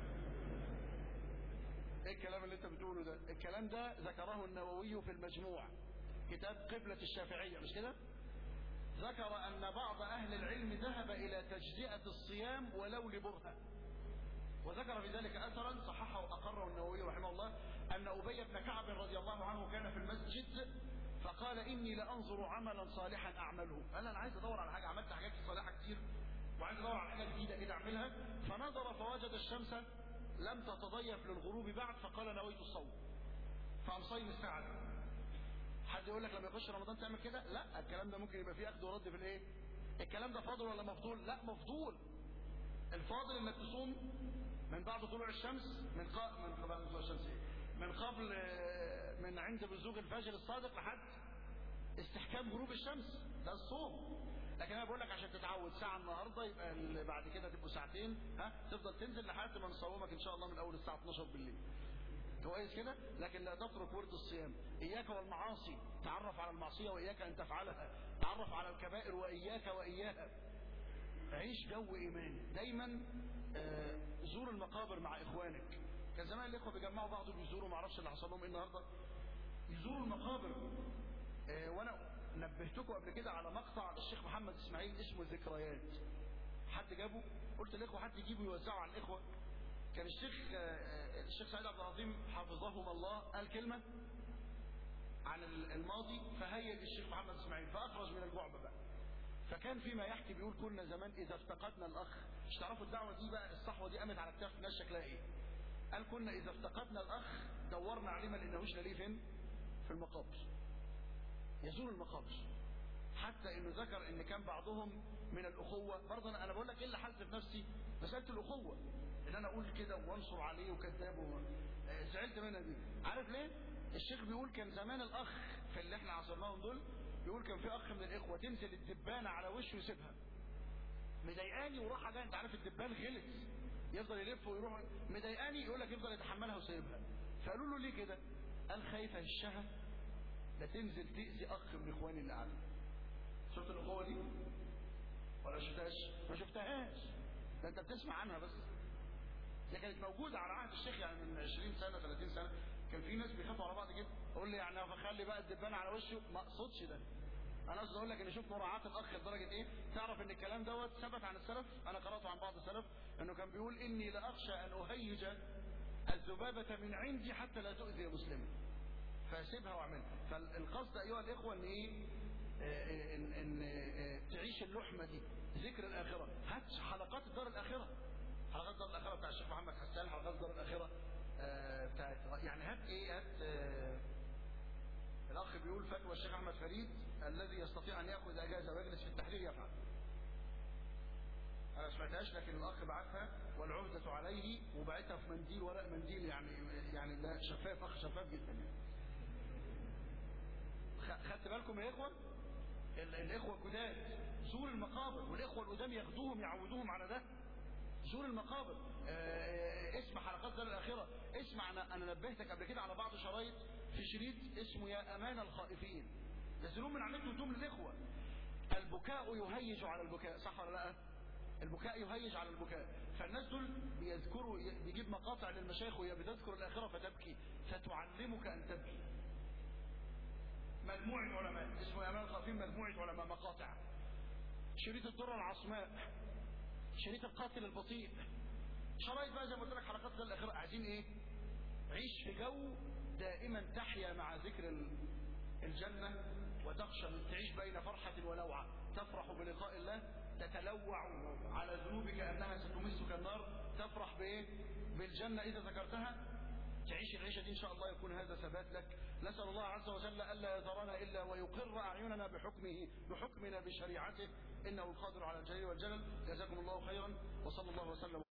ايه الكلام اللي انت بتقوله ده؟ الكلام ده ذكره النووي في المجموع، كتاب قبلة الشافعية، مش كده؟ ذكر أن بعض أهل العلم ذهب إلى تجزئة الصيام ولو لبرهة، وذكر في ذلك أثرا صححه وأقره النووي رحمه الله أن أبي بن كعب رضي الله عنه كان في المسجد فقال إني لأنظر عملا صالحا أعمله. قال أنا عايز أدور على حاجة، عملت حاجات صالحة كتير وعايز أدور على حاجة جديدة كده أعملها. فنظر فوجد الشمس لم تتضيف للغروب بعد، فقال نويت الصوم، فقام صايم الساعة دي. حد يقول لك لما يخش رمضان تعمل كده؟ لا، الكلام ده ممكن يبقى فيه أخذ ورد في الإيه؟ الكلام ده فاضل ولا مفضول؟ لا مفضول. الفاضل إنك تصوم من بعد طلوع الشمس، من قبل من قبل طلوع الشمس من قبل من عند بزوغ الفجر الصادق لحد استحكام غروب الشمس، ده الصوم. لكن انا بقول لك عشان تتعود ساعه النهارده، يبقى اللي بعد كده تبقوا ساعتين، ها تفضل تنزل لحد ما نصومك ان شاء الله من اول الساعه اتناشر بالليل. كويس كده؟ لكن لا تترك ورد الصيام. اياك والمعاصي، تعرف على المعصيه واياك ان تفعلها، تعرف على الكبائر واياك واياها. عيش جو ايماني دايما. آه زور المقابر مع اخوانك. كان زمان الاخوه بيجمعوا بعض وبيزوروا، ما اعرفش اللي حصل لهم ايه النهارده، يزوروا المقابر. آه وانا نبهتكم قبل كده على مقطع للشيخ محمد اسماعيل اسمه ذكريات. حد جابه؟ قلت للاخوه حد يجيبه يوزعه على الاخوه. كان الشيخ آه الشيخ سعيد عبد العظيم حفظهم الله قال كلمه عن الماضي فهيج الشيخ محمد اسماعيل فاخرج من الجعبه بقى. فكان فيما يحكي بيقول كنا زمان اذا افتقدنا الاخ، مش تعرفوا الدعوه دي بقى الصحوه دي قامت على كتاف ناس شكلها ايه. قال كنا اذا افتقدنا الاخ دورنا عليه ما لقيناهوش ليه فين؟ في المقابر. يزور المقابر. حتى انه ذكر ان كان بعضهم من الاخوه، برضه انا انا بقول لك ايه اللي حاسس بنفسي؟ مساله الاخوه ان انا اقول كده وانصر عليه وكذاب و... زعلت منها دي. عارف ليه؟ الشيخ بيقول كان زمان الاخ في اللي احنا عاصرناهم دول، بيقول كان في اخ من الاخوه تنزل الدبانه على وشه ويسيبها مضايقاني وراح جاي، انت عارف الدبان غلط يفضل يلف ويروح، مضايقاني يقول لك يفضل يتحملها وسايبها. فقالوا له ليه كده؟ قال خايف هشها لا تنزل تاذي اخ من اخواني اللي قاعدين. شفت الاخوه دي ولا شفتهاش؟ ما شفتهاش، ده انت بتسمع عنها بس. دي كانت موجوده على عهد الشيخ يعني من عشرين سنه ثلاثين سنه، كان في ناس بيخافوا على بعض كده. اقول لي يعني فخلي بقى الدبان على وشه، ما اقصدش ده. انا قصدي اقول لك ان شوف مراعاه الاخ لدرجه ايه. تعرف ان الكلام دوت ثبت عن السلف، انا قراته عن بعض السلف انه كان بيقول اني لاخشى ان اهيج الذبابه من عندي حتى لا تؤذي مسلما، فسيبها واعملها. فالقصد ايها الاخوه ان ايه؟ ان, إن, إن تعيش اللحمه دي، ذكر الاخره. هات حلقات الدار الاخره، حلقات الدار الاخره بتاع الشيخ محمد حسان، حلقات الدار الاخره بتاعت يعني هات ايه؟ هات آه الاخ بيقول فتوى الشيخ احمد فريد الذي يستطيع ان ياخذ اجازه ويجلس في التحرير يفعل. انا ما سمعتهاش لكن الاخ بعتها والعهده عليه، وبعتها في منديل ورق منديل يعني يعني ده شفاف، اخ شفاف جدا. خدت بالكم يا اخوه؟ الاخوه الجداد زور المقابر، والاخوه القدام ياخدوهم يعودوهم على ده. زور المقابر. اه اسمع حلقات دار الاخره، اسمع. انا انا نبهتك قبل كده على بعض شرايط، في شريط اسمه يا امان الخائفين، نزلوه من على النت وانتم للاخوه. البكاء يهيج على البكاء، صح ولا لا؟ البكاء يهيج على البكاء. فالناس دول بيذكروا، بيجيب مقاطع للمشايخ وهي بتذكر الاخره فتبكي، فتعلمك ان تبكي. مجموعه علماء اسمه يا امان الخائفين، مجموعه علماء، مقاطع. شريط الدره العصماء، شريط القاتل البطيء، شرايط بقى زي ما قلت لك حلقات دار الاخره. عايزين ايه؟ عيش في جو دائما تحيا مع ذكر الجنة، وتخشى من تعيش بين فرحة ولوعة، تفرح بلقاء الله، تتلوع على ذنوبك أنها ستمسك النار، تفرح بإيه؟ بالجنة إذا ذكرتها. تعيش العيشة دي إن شاء الله يكون هذا ثبات لك. نسأل الله عز وجل ألا يذرنا إلا ويقر أعيننا بحكمه، بحكمنا بشريعته، إنه القادر على الجليل والجلل. جزاكم الله خيرا، وصلى الله وسلم.